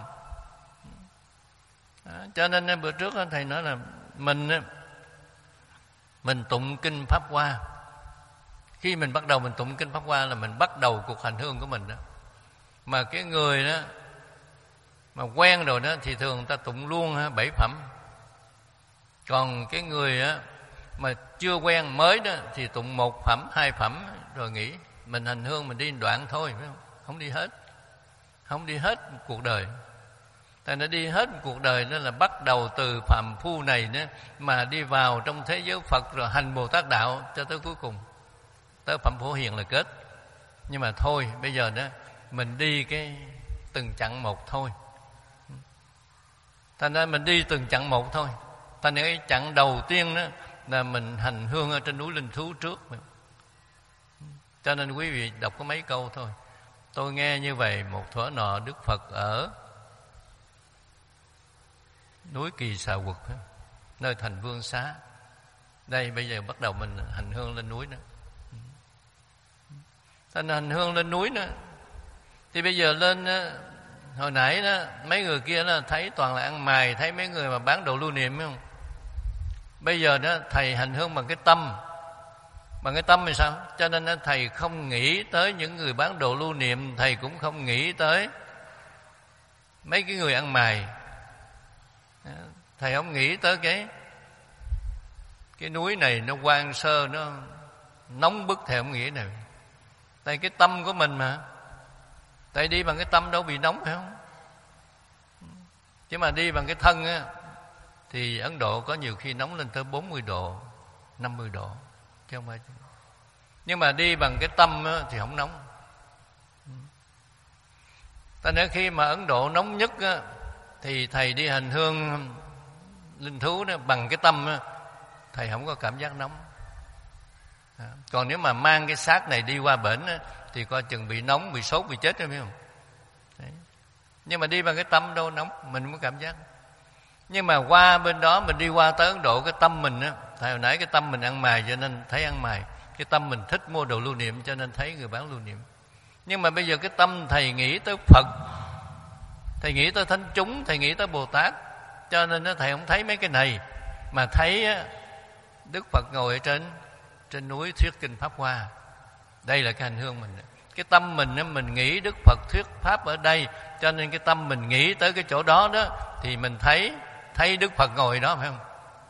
Đó, cho nên bữa trước thầy nói là mình mình tụng kinh Pháp Hoa. Khi mình bắt đầu mình tụng kinh Pháp Hoa là mình bắt đầu cuộc hành hương của mình đó. Mà cái người đó mà quen rồi đó thì thường người ta tụng luôn ha, bảy phẩm. Còn cái người á Mà chưa quen mới đó thì tụng một phẩm hai phẩm rồi nghỉ. Mình hành hương mình đi đoạn thôi, phải không? Không đi hết, không đi hết cuộc đời. Tại nó đi hết cuộc đời đó là bắt đầu từ phàm phu này nữa mà đi vào trong thế giới Phật rồi hành Bồ Tát đạo cho tới cuối cùng, tới phẩm Phổ Hiền là kết. Nhưng mà thôi, bây giờ đó mình đi cái từng chặng một thôi. Thành ra mình đi từng chặng một thôi. Thành ra cái chặng đầu tiên đó là mình hành hương ở trên núi Linh Thú trước. Cho nên quý vị đọc có mấy câu thôi. Tôi nghe như vậy, một thuở nọ Đức Phật ở núi Kỳ Xà Quật, nơi thành Vương Xá. Đây bây giờ bắt đầu mình hành hương lên núi nữa. Thành hành hương lên núi nữa. Thì bây giờ lên, hồi nãy đó mấy người kia đó thấy toàn là ăn mày, thấy mấy người mà bán đồ lưu niệm, phải không? Bây giờ đó thầy hành hương bằng cái tâm. Bằng cái tâm thì sao? Cho nên đó, thầy không nghĩ tới những người bán đồ lưu niệm, thầy cũng không nghĩ tới mấy cái người ăn mày. Thầy không nghĩ tới cái cái núi này nó hoang sơ, nó nóng bức, thầy không nghĩ này. Tại cái tâm của mình mà. Tại đi bằng cái tâm đâu bị nóng, phải không? Chứ mà đi bằng cái thân á thì Ấn Độ có nhiều khi nóng lên tới bốn mươi độ, năm mươi độ, chứ không phải. Nhưng mà đi bằng cái tâm á thì không nóng. Tại nên khi mà Ấn Độ nóng nhất á thì thầy đi hành hương linh thú đó bằng cái tâm á, thầy không có cảm giác nóng. Còn nếu mà mang cái xác này đi qua bển á, thì coi chừng bị nóng, bị sốt, bị chết, phải không? Đấy. Nhưng mà đi bằng cái tâm đâu nóng, mình không có cảm giác. Nhưng mà qua bên đó, mình đi qua tới Ấn Độ, cái tâm mình á, thầy hồi nãy cái tâm mình ăn mày cho nên thấy ăn mày, cái tâm mình thích mua đồ lưu niệm cho nên thấy người bán lưu niệm. Nhưng mà bây giờ cái tâm thầy nghĩ tới Phật, thầy nghĩ tới thánh chúng, thầy nghĩ tới Bồ Tát, cho nên đó, thầy không thấy mấy cái này, mà thấy á, Đức Phật ngồi ở trên trên núi thuyết kinh Pháp Hoa. Đây là cái hành hương mình. Cái tâm mình á, mình nghĩ Đức Phật thuyết Pháp ở đây, cho nên cái tâm mình nghĩ tới cái chỗ đó đó, thì mình thấy thấy Đức Phật ngồi đó, phải không?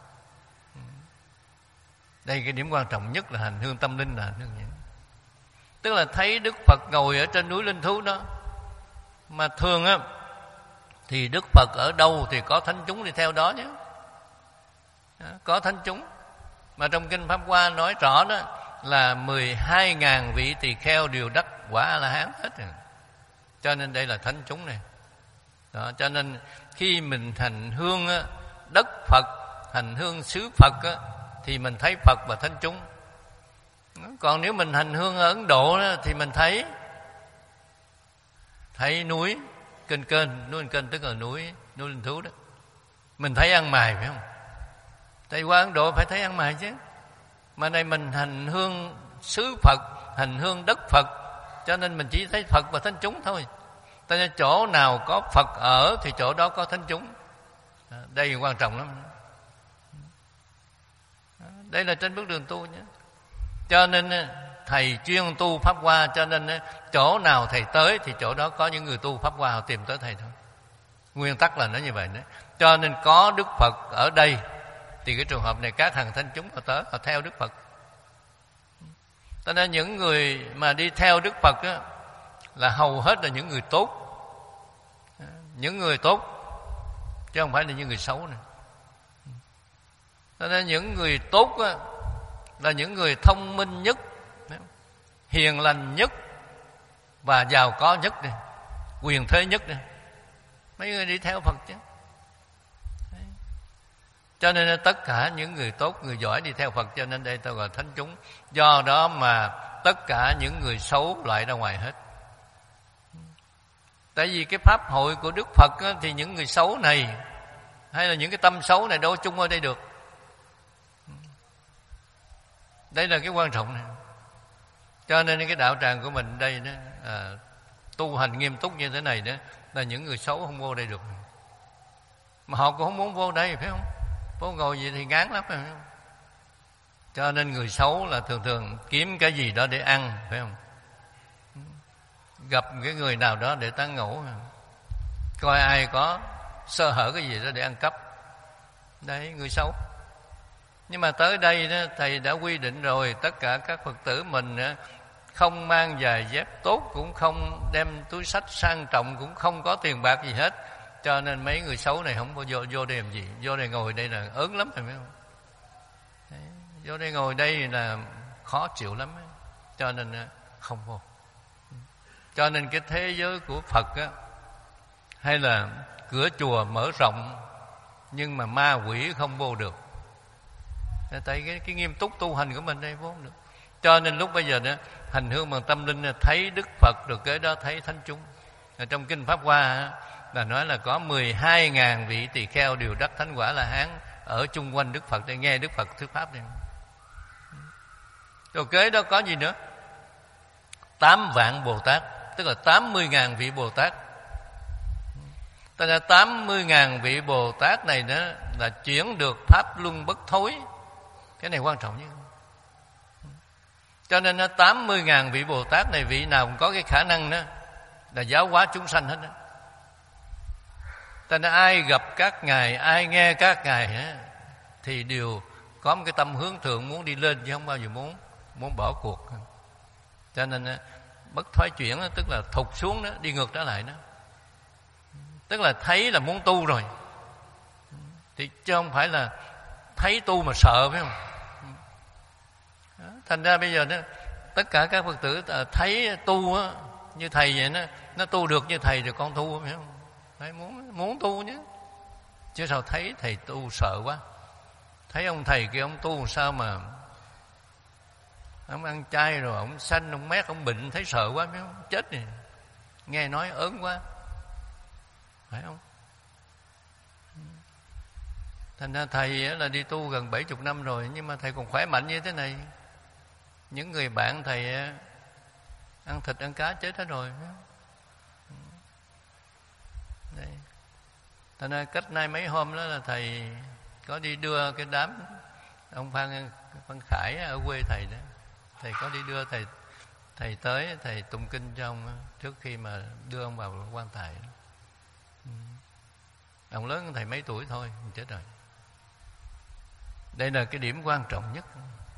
Đây cái điểm quan trọng nhất là hành hương tâm linh là hành hương vậy. Tức là thấy Đức Phật ngồi ở trên núi Linh Thú đó. Mà thường á thì Đức Phật ở đâu thì có thánh chúng đi theo đó nhé. Có thánh chúng. Mà trong kinh Pháp Hoa nói rõ đó là mười hai ngàn vị tỳ kheo đều đắc quả A-la-hán hết rồi. Cho nên đây là thánh chúng này. Đó, cho nên khi mình hành hương á, đất Phật, hành hương xứ Phật á, thì mình thấy Phật và thánh chúng. Còn nếu mình hành hương ở Ấn Độ đó, thì mình thấy thấy núi Kênh Kênh, núi Kênh tức là núi núi Linh Thú đó. Mình thấy ăn mày, phải không? Tại qua Ấn Độ phải thấy ăn mày chứ. Mà đây mình hành hương xứ Phật, hành hương đất Phật, cho nên mình chỉ thấy Phật và thánh chúng thôi. Tại nên chỗ nào có Phật ở thì chỗ đó có thánh chúng. Đây quan trọng lắm. Đây là trên bước đường tu nhé. Cho nên thầy chuyên tu Pháp Hoa, cho nên chỗ nào thầy tới thì chỗ đó có những người tu Pháp Hoa họ tìm tới thầy thôi. Nguyên tắc là nó như vậy đó. Cho nên có Đức Phật ở đây thì cái trường hợp này các hàng thánh chúng họ tới, họ theo Đức Phật. Cho nên những người mà đi theo Đức Phật á, là hầu hết là những người tốt. Những người tốt chứ không phải là những người xấu này. Cho nên những người tốt á, là những người thông minh nhất, hiền lành nhất và giàu có nhất này, quyền thế nhất này. Mấy người đi theo Phật chứ. Đấy. Cho nên tất cả những người tốt, người giỏi đi theo Phật, cho nên đây tôi gọi thánh chúng. Do đó mà tất cả những người xấu loại ra ngoài hết. Tại vì cái pháp hội của Đức Phật á, thì những người xấu này hay là những cái tâm xấu này đâu chung ở đây được. Đây là cái quan trọng này. Cho nên cái đạo tràng của mình đây đó, à, tu hành nghiêm túc như thế này đó, là những người xấu không vô đây được. Mà họ cũng không muốn vô đây, phải không? Vô ngồi gì thì ngán lắm, phải không? Cho nên người xấu là thường thường kiếm cái gì đó để ăn, phải không? Gặp cái người nào đó để tán ngẫu, coi ai có sơ hở cái gì đó để ăn cắp. Đấy, người xấu. Nhưng mà tới đây đó, thầy đã quy định rồi, tất cả các Phật tử mình không mang giày dép tốt, cũng không đem túi xách sang trọng, cũng không có tiền bạc gì hết. Cho nên mấy người xấu này không có vô, vô đây làm gì. Vô đây ngồi đây là ớn lắm, phải không? Đấy, vô đây ngồi đây là khó chịu lắm ấy. Cho nên không vô. Cho nên cái thế giới của Phật á, hay là cửa chùa mở rộng, nhưng mà ma quỷ không vô được. Tại cái, cái nghiêm túc tu hành của mình đây vô được. Cho nên lúc bây giờ đó, hành hương bằng tâm linh thấy Đức Phật, rồi kế đó thấy thánh chúng. Ở trong kinh Pháp Hoa là nói là có mười hai ngàn vị tỳ kheo đều đắc thánh quả La Hán ở chung quanh Đức Phật để nghe Đức Phật thuyết pháp này. Rồi kế đó có gì nữa? Tám vạn Bồ Tát, tức là tám mươi ngàn vị Bồ Tát. Tức là tám mươi ngàn vị Bồ Tát này đó là chuyển được pháp luân bất thối. Cái này quan trọng nhất. Cho nên tám mươi ngàn vị Bồ Tát này, vị nào cũng có cái khả năng đó là giáo hóa chúng sanh hết đó. Cho nên ai gặp các ngài, ai nghe các ngài đó, thì đều có một cái tâm hướng thượng, muốn đi lên chứ không bao giờ muốn muốn bỏ cuộc. Cho nên bất thoái chuyển tức là thụt xuống đó, đi ngược trở lại đó. Tức là thấy là muốn tu rồi, thì chứ không phải là thấy tu mà sợ, phải không? Đó, thành ra bây giờ đó, tất cả các Phật tử thấy tu á, như thầy vậy đó, nó tu được như thầy thì con tu, phải không? Phải muốn muốn tu nhé, chứ sao thấy thầy tu sợ quá. Thấy ông thầy kia ông tu sao mà ông ăn chay rồi ông xanh ông mét ông bệnh, thấy sợ quá, phải không? Chết nè, nghe nói ớn quá, phải không? Thành ra thầy là đi tu gần bảy mươi năm rồi, nhưng mà thầy còn khỏe mạnh như thế này. Những người bạn thầy ăn thịt ăn cá chết hết rồi. Đây. Thành ra cách nay mấy hôm đó là thầy có đi đưa cái đám ông Phan Phan Khải ở quê thầy đó. Thầy có đi đưa thầy thầy tới, thầy tụng kinh cho ông trước khi mà đưa ông vào quan tài. Ông lớn hơn thầy mấy tuổi thôi, chết rồi. Đây là cái điểm quan trọng nhất.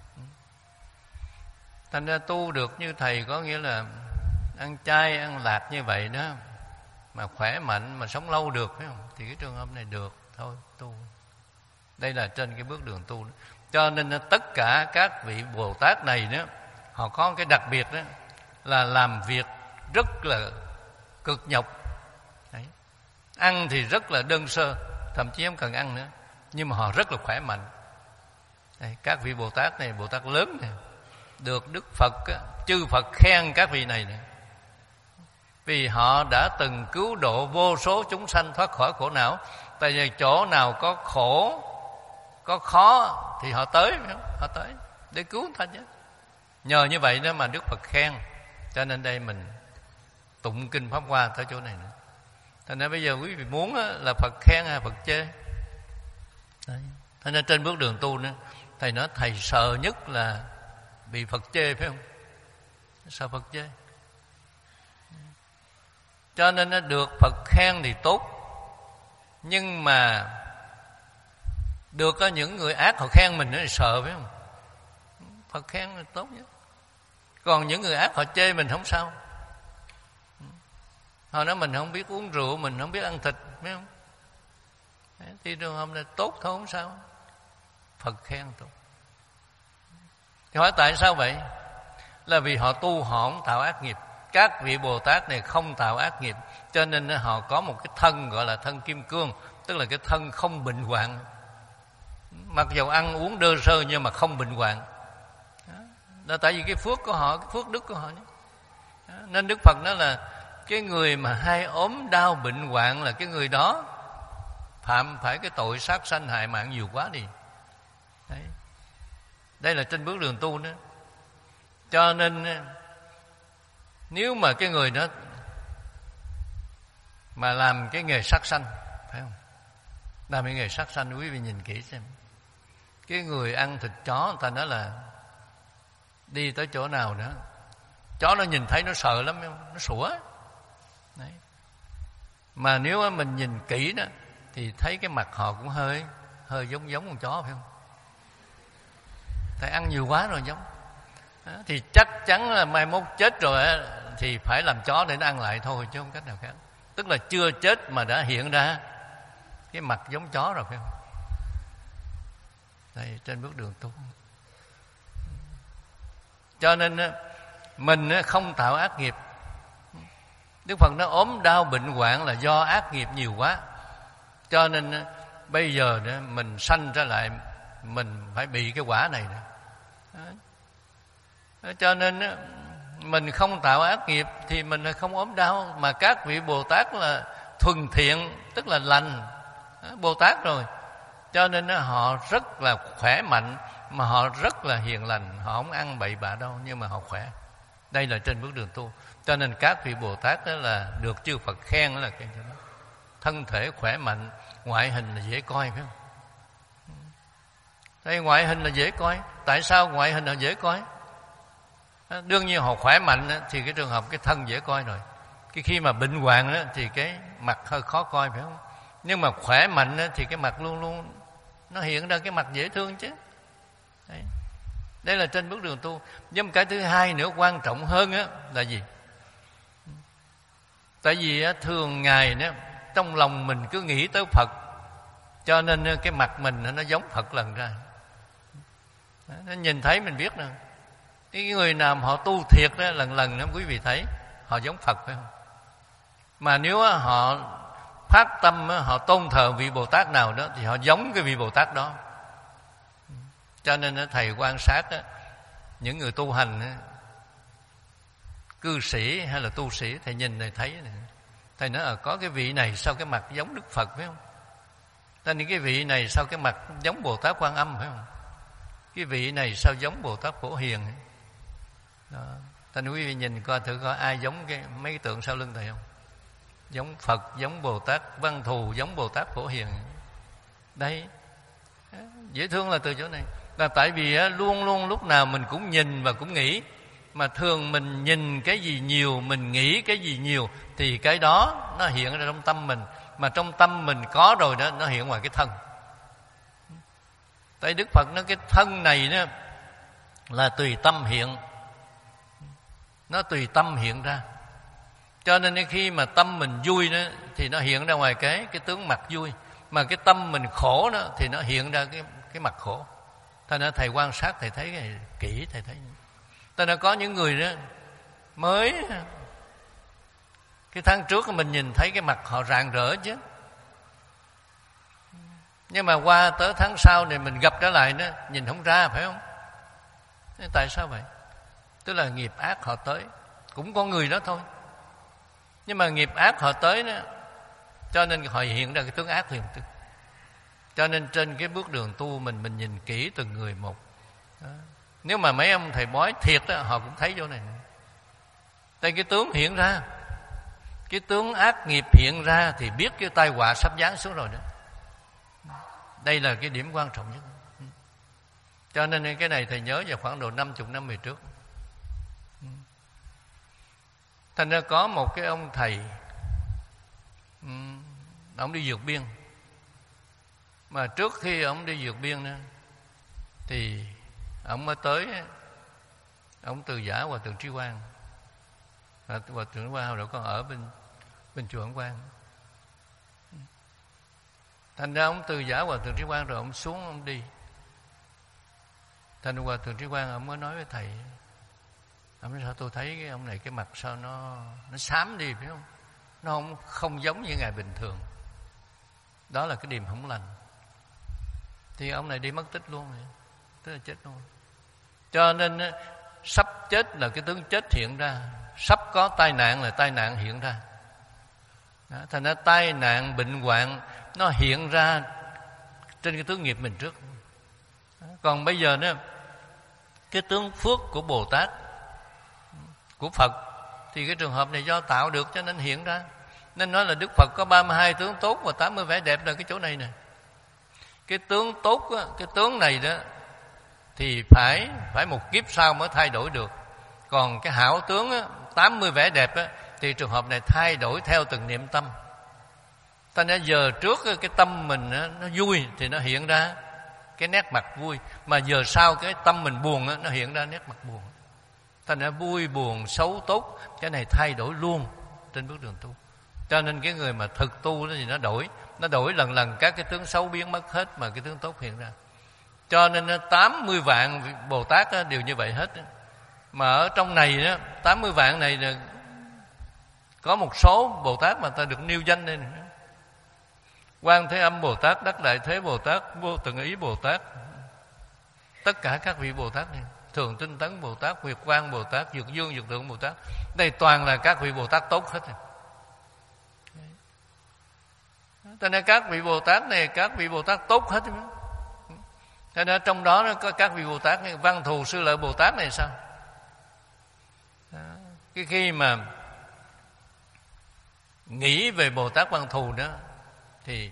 Thành ra tu được như thầy có nghĩa là ăn chay, ăn lạc như vậy đó, mà khỏe mạnh, mà sống lâu được, phải không? Thì cái trường hợp này được, thôi tu. Đây là trên cái bước đường tu đó. Cho nên tất cả các vị Bồ Tát này đó, họ có cái đặc biệt đó là làm việc rất là cực nhọc. Đấy. Ăn thì rất là đơn sơ, thậm chí không cần ăn nữa, nhưng mà họ rất là khỏe mạnh. Đây, các vị Bồ Tát này, Bồ Tát lớn này, được Đức Phật, chư Phật khen các vị này, này vì họ đã từng cứu độ vô số chúng sanh thoát khỏi khổ não. Tại vì chỗ nào có khổ, có khó thì họ tới, họ tới để cứu người ta chứ. Nhờ như vậy đó mà Đức Phật khen. Cho nên đây mình tụng kinh Pháp Hoa tới chỗ này nữa. Thành ra bây giờ quý vị muốn là Phật khen hay Phật chê? Đấy. Thành ra trên bước đường tu nữa, thầy nói thầy sợ nhất là bị Phật chê, phải không? Sợ Phật chê. Cho nên nó được Phật khen thì tốt, nhưng mà được có những người ác họ khen mình nó sợ, phải không? Phật khen là tốt nhất. Còn những người ác họ chê mình không sao. Họ nói mình không biết uống rượu, mình không biết ăn thịt, phải không? Thì trường hợp này tốt thôi, không sao. Phật khen tốt. Thì hỏi tại sao vậy? Là vì họ tu họ không tạo ác nghiệp. Các vị Bồ Tát này không tạo ác nghiệp, cho nên họ có một cái thân gọi là thân kim cương, tức là cái thân không bệnh hoạn. Mặc dầu ăn uống đơn sơ nhưng mà không bệnh hoạn. Đó, đó tại vì cái phước của họ, cái phước đức của họ. Đó, nên Đức Phật nói là cái người mà hay ốm đau bệnh hoạn là cái người đó phạm phải cái tội sát sanh hại mạng nhiều quá đi. Đấy. Đây là trên bước đường tu đó. Cho nên nếu mà cái người đó mà làm cái nghề sát sanh, phải không? Làm cái nghề sát sanh, quý vị nhìn kỹ xem. Cái người ăn thịt chó, người ta nói là đi tới chỗ nào nữa, chó nó nhìn thấy nó sợ lắm, nó sủa. Đấy. Mà nếu mình nhìn kỹ đó thì thấy cái mặt họ cũng hơi hơi giống giống con chó, phải không? tại ăn nhiều quá rồi giống. Thì chắc chắn là mai mốt chết rồi thì phải làm chó để nó ăn lại thôi, chứ không cách nào khác. Tức là chưa chết mà đã hiện ra cái mặt giống chó rồi, phải không? Đây, trên bước đường tu. Cho nên mình không tạo ác nghiệp. Đức Phật nó ốm đau bệnh hoạn là do ác nghiệp nhiều quá. Cho nên bây giờ mình sanh ra lại mình phải bị cái quả này. Cho nên mình không tạo ác nghiệp thì mình không ốm đau. Mà các vị Bồ Tát là thuần thiện, tức là lành Bồ Tát rồi, cho nên họ rất là khỏe mạnh, mà họ rất là hiền lành. Họ không ăn bậy bạ đâu, nhưng mà họ khỏe. Đây là trên bước đường tu. Cho nên các vị Bồ Tát đó là được chư Phật khen là cái đó. Thân thể khỏe mạnh, ngoại hình là dễ coi, phải không? Đây, ngoại hình là dễ coi. Tại sao ngoại hình là dễ coi? Đương nhiên họ khỏe mạnh thì cái trường hợp cái thân dễ coi rồi. Cái khi mà bệnh hoạn thì cái mặt hơi khó coi, phải không? Nhưng mà khỏe mạnh thì cái mặt luôn luôn nó hiện ra cái mặt dễ thương chứ. Đấy. Đây là trên bước đường tu. Nhưng cái thứ hai nữa quan trọng hơn á là gì? Tại vì thường ngày đó, trong lòng mình cứ nghĩ tới Phật, cho nên cái mặt mình nó giống Phật lần ra. Nó nhìn thấy mình biết nè. Cái người nào họ tu thiệt đó, lần lần đó quý vị thấy họ giống Phật, phải không? Mà nếu họ phát tâm họ tôn thờ vị Bồ Tát nào đó thì họ giống cái vị Bồ Tát đó. Cho nên thầy quan sát những người tu hành, cư sĩ hay là tu sĩ, thầy nhìn thầy thấy này. Thầy nói có cái vị này sao cái mặt giống Đức Phật, phải không? Tại những cái vị này sao cái mặt giống Bồ Tát Quan Âm, phải không? Cái vị này sao giống Bồ Tát Phổ Hiền đó. Thành quý vị nhìn coi thử coi ai giống cái mấy cái tượng sau lưng thầy không? Giống Phật, giống Bồ Tát Văn Thù, giống Bồ Tát Phổ Hiền. Đây, dễ thương là từ chỗ này. Là tại vì luôn luôn lúc nào mình cũng nhìn và cũng nghĩ. Mà thường mình nhìn cái gì nhiều, mình nghĩ cái gì nhiều, thì cái đó nó hiện ra trong tâm mình. Mà trong tâm mình có rồi đó, nó hiện ngoài cái thân. Tại Đức Phật nói cái thân này đó là tùy tâm hiện. Nó tùy tâm hiện ra. Cho nên khi mà tâm mình vui đó, thì nó hiện ra ngoài cái cái tướng mặt vui. Mà cái tâm mình khổ đó, thì nó hiện ra cái cái mặt khổ. Thành ra thầy quan sát thầy thấy cái này kỹ, thầy thấy. Thành ra có những người đó mới cái tháng trước mình nhìn thấy cái mặt họ rạng rỡ chứ. Nhưng mà qua tới tháng sau này mình gặp trở lại đó, nhìn không ra, phải không? Tại sao vậy? Tức là nghiệp ác họ tới. Cũng có người đó thôi. Nhưng mà nghiệp ác họ tới đó, cho nên họ hiện ra cái tướng ác liền tức. Cho nên trên cái bước đường tu mình mình nhìn kỹ từng người một đó. Nếu mà mấy ông thầy bói thiệt đó, họ cũng thấy chỗ này. Tại cái tướng hiện ra, cái tướng ác nghiệp hiện ra thì biết cái tai họa sắp giáng xuống rồi đó. Đây là cái điểm quan trọng nhất. Cho nên cái này thầy nhớ vào khoảng độ năm mươi năm về trước. Thành ra có một cái ông thầy, ông đi vượt biên. Mà trước khi ông đi vượt biên đó, thì ông mới tới, ông từ giả Hòa Thượng Trí Quang. Hòa Thượng Trí Quang hồi đó còn ở bên bên chùa Ấn Quang. Thành ra ông từ giả Hòa Thượng Trí Quang rồi ông xuống ông đi. Thành ra Hòa Thượng Trí Quang ông mới nói với thầy, ông nói sao tôi thấy cái ông này cái mặt sao nó nó xám đi, phải không? Nó không không giống như ngày bình thường. Đó là cái điềm không lành. Thì ông này đi mất tích luôn rồi. Tức là chết luôn. Cho nên sắp chết là cái tướng chết hiện ra, sắp có tai nạn là tai nạn hiện ra. Đó, thành ra tai nạn bệnh hoạn nó hiện ra trên cái tướng nghiệp mình trước. Đó, còn bây giờ nữa, cái tướng phước của Bồ Tát, của Phật, thì cái trường hợp này do tạo được cho nên hiện ra. Nên nói là Đức Phật có ba mươi hai tướng tốt và tám mươi vẻ đẹp là cái chỗ này nè. Cái tướng tốt, cái tướng này đó thì phải phải một kiếp sau mới thay đổi được. Còn cái hảo tướng tám mươi vẻ đẹp thì trường hợp này thay đổi theo từng niệm tâm. Thành ra giờ trước cái tâm mình nó vui thì nó hiện ra cái nét mặt vui. Mà giờ sau cái tâm mình buồn á, nó hiện ra nét mặt buồn. Thành ra vui buồn xấu tốt, cái này thay đổi luôn trên bước đường tu. Cho nên cái người mà thực tu đó thì nó đổi, nó đổi lần lần các cái tướng xấu biến mất hết mà cái tướng tốt hiện ra. Cho nên tám mươi vạn Bồ Tát đều như vậy hết. Mà ở trong này đó, tám mươi vạn này là có một số Bồ Tát mà ta được nêu danh đây này. Quan Thế Âm Bồ Tát, Đắc Đại Thế Bồ Tát, Vô Tận Ý Bồ Tát, tất cả các vị Bồ Tát này, Thường Tinh Tấn Bồ Tát, Nguyệt Quang Bồ Tát, Dược Dương Dược Tượng Bồ Tát, đây toàn là các vị Bồ Tát tốt hết. Cho nên các vị Bồ Tát này, các vị Bồ Tát tốt hết. Cho nên trong đó nó có các vị Bồ Tát này, Văn Thù Sư Lợi Bồ Tát này sao? Cái khi mà nghĩ về Bồ Tát Văn Thù đó thì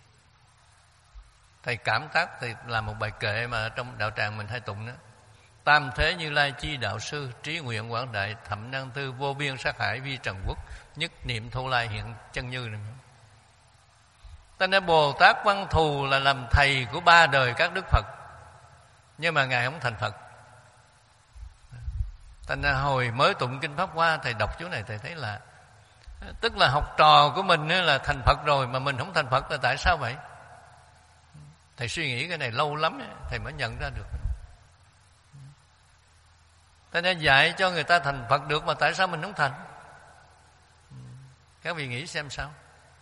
thầy cảm tác, thầy làm một bài kệ mà trong đạo tràng mình hay tụng đó: Tam thế Như Lai chi đạo sư, trí nguyện quảng đại, thậm năng tư, vô biên sát hải vi trần quốc, nhất niệm Thu Lai hiện chân như này. Cho nên Bồ Tát Văn Thù là làm thầy của ba đời các Đức Phật, nhưng mà Ngài không thành Phật. Thành ra hồi mới tụng Kinh Pháp Hoa, thầy đọc chỗ này thầy thấy là tức là học trò của mình là thành Phật rồi mà mình không thành Phật, là tại sao vậy? Thầy suy nghĩ cái này lâu lắm thầy mới nhận ra được. Thế nên dạy cho người ta thành Phật được mà tại sao mình không thành? Các vị nghĩ xem sao?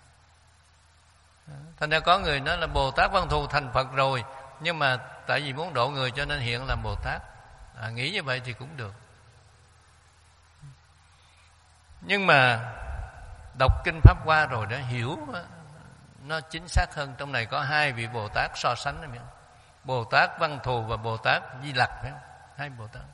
Thành ra có người nói là Bồ Tát Văn Thù thành Phật rồi, nhưng mà tại vì muốn độ người cho nên hiện làm Bồ Tát. À, nghĩ như vậy thì cũng được. Nhưng mà đọc Kinh Pháp Hoa rồi đã hiểu nó chính xác hơn. Trong này có hai vị Bồ Tát so sánh đó, Bồ Tát Văn Thù và Bồ Tát Di Lặc, phải không? Hai Bồ Tát.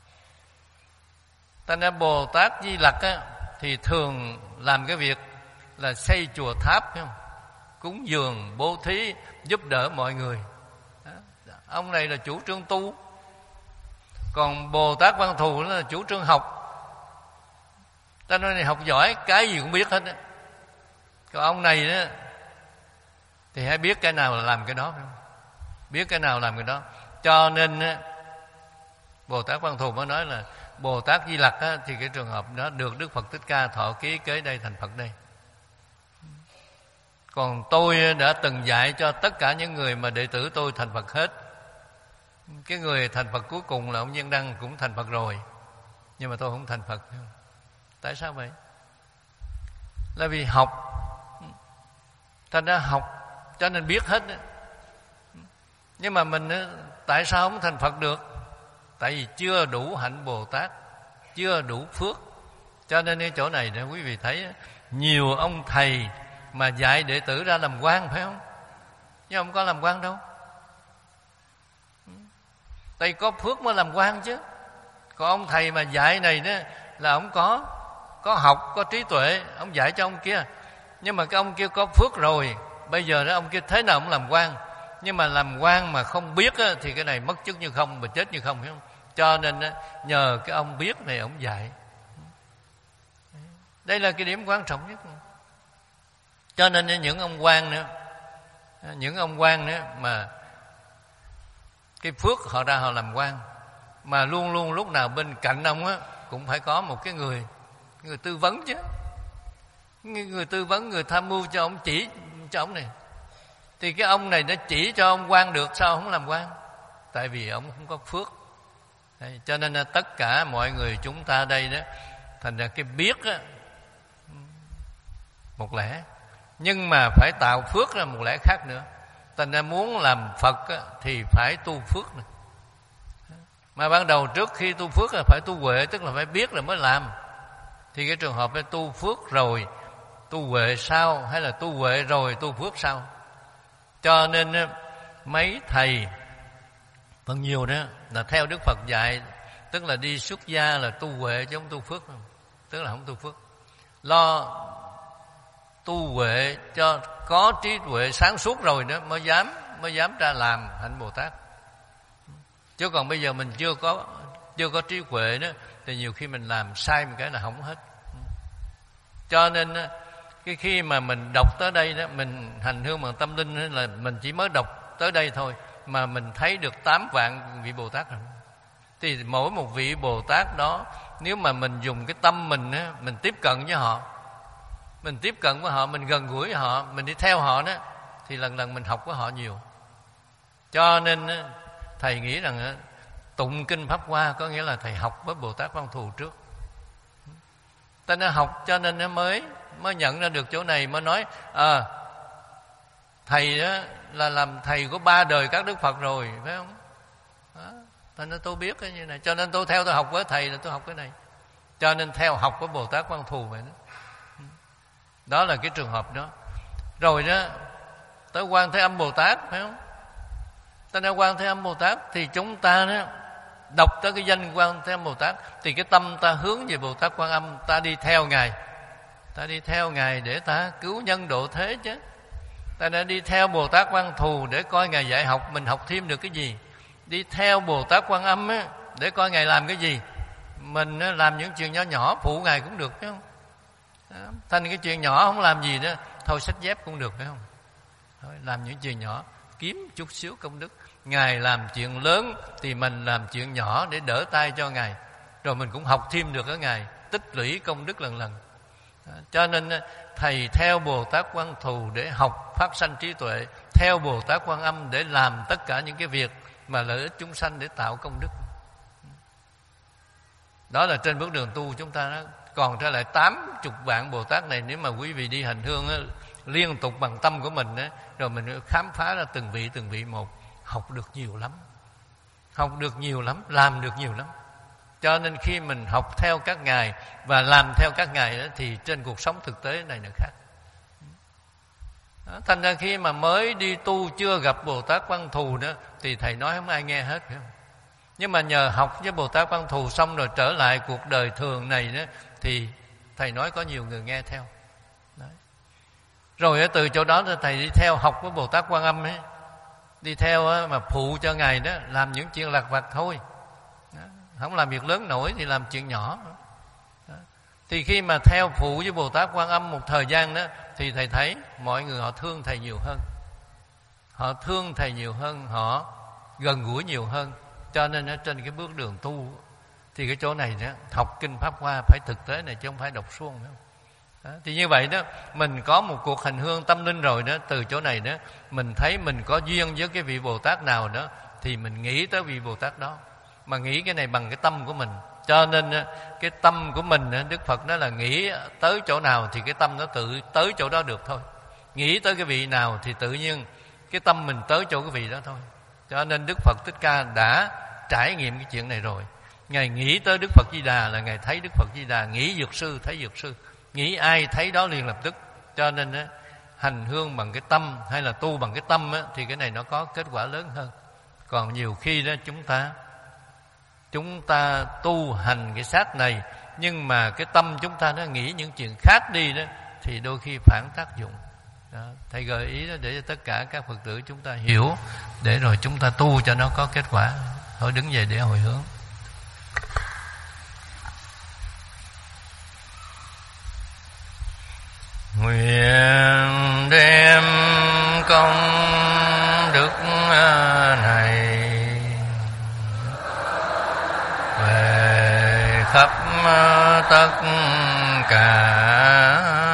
Thành ra Bồ Tát Di Lặc á, thì thường làm cái việc là xây chùa tháp, phải không? Cúng dường, bố thí, giúp đỡ mọi người. Ông này là chủ trương tu. Còn Bồ Tát Văn Thù là chủ trương học. Ta nói này học giỏi, cái gì cũng biết hết á. Còn ông này đó thì hãy biết cái nào là làm cái đó, phải không? Biết cái nào làm cái đó. Cho nên á, Bồ Tát Văn Thù mới nói là Bồ Tát Di Lặc á, thì cái trường hợp đó được Đức Phật Thích Ca thọ ký kế đây thành Phật đây. Còn tôi đã từng dạy cho tất cả những người mà đệ tử tôi thành Phật hết. Cái người thành Phật cuối cùng là ông Nhân Đăng cũng thành Phật rồi, nhưng mà tôi không thành Phật. Tại sao vậy? Là vì học. Thành ra học cho nên biết hết. Nhưng mà mình tại sao không thành Phật được? Tại vì chưa đủ hạnh Bồ Tát, chưa đủ phước. Cho nên cái chỗ này để quý vị thấy nhiều ông thầy mà dạy đệ tử ra làm quan, phải không? Nhưng không có làm quan đâu. Tại có phước mới làm quan chứ. Còn ông thầy mà dạy này đó là ông có có học, có trí tuệ, ông dạy cho ông kia. Nhưng mà cái ông kia có phước rồi, bây giờ đó ông kia thế nào cũng làm quan. Nhưng mà làm quan mà không biết á, thì cái này mất chức như không, mà chết như không, phải không? Cho nên á, nhờ cái ông biết này ông dạy. Đây là cái điểm quan trọng nhất. Cho nên những ông quan nữa, những ông quan nữa mà cái phước họ ra họ làm quan, mà luôn luôn lúc nào bên cạnh ông á cũng phải có một cái người người tư vấn chứ. Người tư vấn, người tham mưu cho ông, chỉ cho ông này. Thì cái ông này nó chỉ cho ông quan được, sao không làm quan? Tại vì ông không có phước. Đấy, cho nên là tất cả mọi người chúng ta đây đó, thành ra cái biết á, một lẽ, nhưng mà phải tạo phước là một lẽ khác nữa. Thành ra muốn làm Phật á, thì phải tu phước này. Mà ban đầu trước khi tu phước là phải tu huệ, tức là phải biết rồi mới làm. Thì cái trường hợp phải tu phước rồi tu huệ sau, hay là tu huệ rồi tu phước sau. Cho nên mấy thầy phần nhiều đó là theo Đức Phật dạy, tức là đi xuất gia là tu huệ chứ không tu phước, tức là không tu phước. Lo tu huệ cho có trí tuệ sáng suốt rồi đó mới dám mới dám ra làm hạnh Bồ Tát. Chứ còn bây giờ mình chưa có chưa có trí huệ đó thì nhiều khi mình làm sai một cái là hỏng hết. Cho nên cái khi mà mình đọc tới đây đó, mình hành hương bằng tâm linh là mình chỉ mới đọc tới đây thôi, mà mình thấy được tám vạn vị Bồ Tát rồi. Thì mỗi một vị Bồ Tát đó, nếu mà mình dùng cái tâm mình á, mình tiếp cận với họ, mình tiếp cận với họ, mình gần gũi với họ, mình đi theo họ đó, thì lần lần mình học với họ nhiều. Cho nên á, thầy nghĩ rằng á, tụng kinh Pháp Hoa có nghĩa là thầy học với Bồ Tát Văn Thù trước. Ta đã học cho nên nó mới mới nhận ra được chỗ này, mới nói à, thầy đó là làm thầy của ba đời các Đức Phật rồi, phải không? Đó. Ta nói tôi biết cái như này, cho nên tôi theo tôi học với thầy là tôi học cái này. Cho nên theo học với Bồ Tát Văn Thù vậy đó. Đó là cái trường hợp đó. Rồi đó, tới Quan Thế Âm Bồ Tát, phải không? Ta nói Quan Thế Âm Bồ Tát thì chúng ta đó đọc tới cái danh Quan Thế Âm Bồ Tát thì cái tâm ta hướng về Bồ Tát Quan Âm, ta đi theo Ngài. Ta đi theo Ngài để ta cứu nhân độ thế chứ. Ta đã đi theo Bồ Tát Văn Thù để coi Ngài dạy học, mình học thêm được cái gì. Đi theo Bồ Tát Quan Âm á, để coi Ngài làm cái gì. Mình á, làm những chuyện nhỏ nhỏ phụ Ngài cũng được, phải không? Đó. Thành cái chuyện nhỏ không làm gì đó, thôi xách dép cũng được, phải không? Thôi, làm những chuyện nhỏ, kiếm chút xíu công đức. Ngài làm chuyện lớn thì mình làm chuyện nhỏ để đỡ tay cho Ngài. Rồi mình cũng học thêm được ở Ngài, tích lũy công đức lần lần. Đó. Cho nên thầy theo Bồ Tát Văn Thù để học phát sanh trí tuệ, theo Bồ Tát Quan Âm để làm tất cả những cái việc mà lợi ích chúng sanh để tạo công đức. Đó là trên bước đường tu chúng ta đó. Còn trở lại tám chục vạn Bồ Tát này, nếu mà quý vị đi hành hương đó, liên tục bằng tâm của mình đó, rồi mình khám phá ra từng vị từng vị một, học được nhiều lắm, học được nhiều lắm, làm được nhiều lắm. Cho nên khi mình học theo các ngài và làm theo các ngài đó, thì trên cuộc sống thực tế này nó khác. Đó, thành ra khi mà mới đi tu chưa gặp Bồ Tát Văn Thù đó thì thầy nói không ai nghe hết, phải không? Nhưng mà nhờ học với Bồ Tát Văn Thù xong rồi trở lại cuộc đời thường này đó, thì thầy nói có nhiều người nghe theo. Đấy. Rồi từ chỗ đó thầy đi theo học với Bồ Tát Quan Âm ấy, đi theo mà phụ cho ngài đó, làm những chuyện lặt vặt thôi. Đó. Không làm việc lớn nổi thì làm chuyện nhỏ. Đó. Thì khi mà theo phụ với Bồ Tát Quan Âm một thời gian đó, thì thầy thấy mọi người họ thương thầy nhiều hơn, họ thương thầy nhiều hơn, họ gần gũi nhiều hơn. Cho nên ở trên cái bước đường tu thì cái chỗ này đó, học kinh Pháp Hoa phải thực tế này chứ không phải đọc suông nữa. Đó. Thì như vậy đó, mình có một cuộc hành hương tâm linh rồi đó, từ chỗ này đó mình thấy mình có duyên với cái vị Bồ Tát nào đó thì mình nghĩ tới vị Bồ Tát đó, mà nghĩ cái này bằng cái tâm của mình. Cho nên cái tâm của mình, Đức Phật nói là nghĩ tới chỗ nào thì cái tâm nó tự tới chỗ đó được thôi. Nghĩ tới cái vị nào thì tự nhiên cái tâm mình tới chỗ cái vị đó thôi. Cho nên Đức Phật Thích Ca đã trải nghiệm cái chuyện này rồi. Ngài nghĩ tới Đức Phật Di Đà là Ngài thấy Đức Phật Di Đà, nghĩ Dược Sư thấy Dược Sư, nghĩ ai thấy đó liền lập tức. Cho nên á, hành hương bằng cái tâm hay là tu bằng cái tâm á, thì cái này nó có kết quả lớn hơn. Còn nhiều khi đó chúng ta chúng ta tu hành cái xác này, nhưng mà cái tâm chúng ta nó nghĩ những chuyện khác đi đó, thì đôi khi phản tác dụng. Đó, thầy gợi ý đó để cho tất cả các Phật tử chúng ta hiểu, để rồi chúng ta tu cho nó có kết quả. Thôi đứng dậy để hồi hướng. Nguyện đem công đức này về khắp tất cả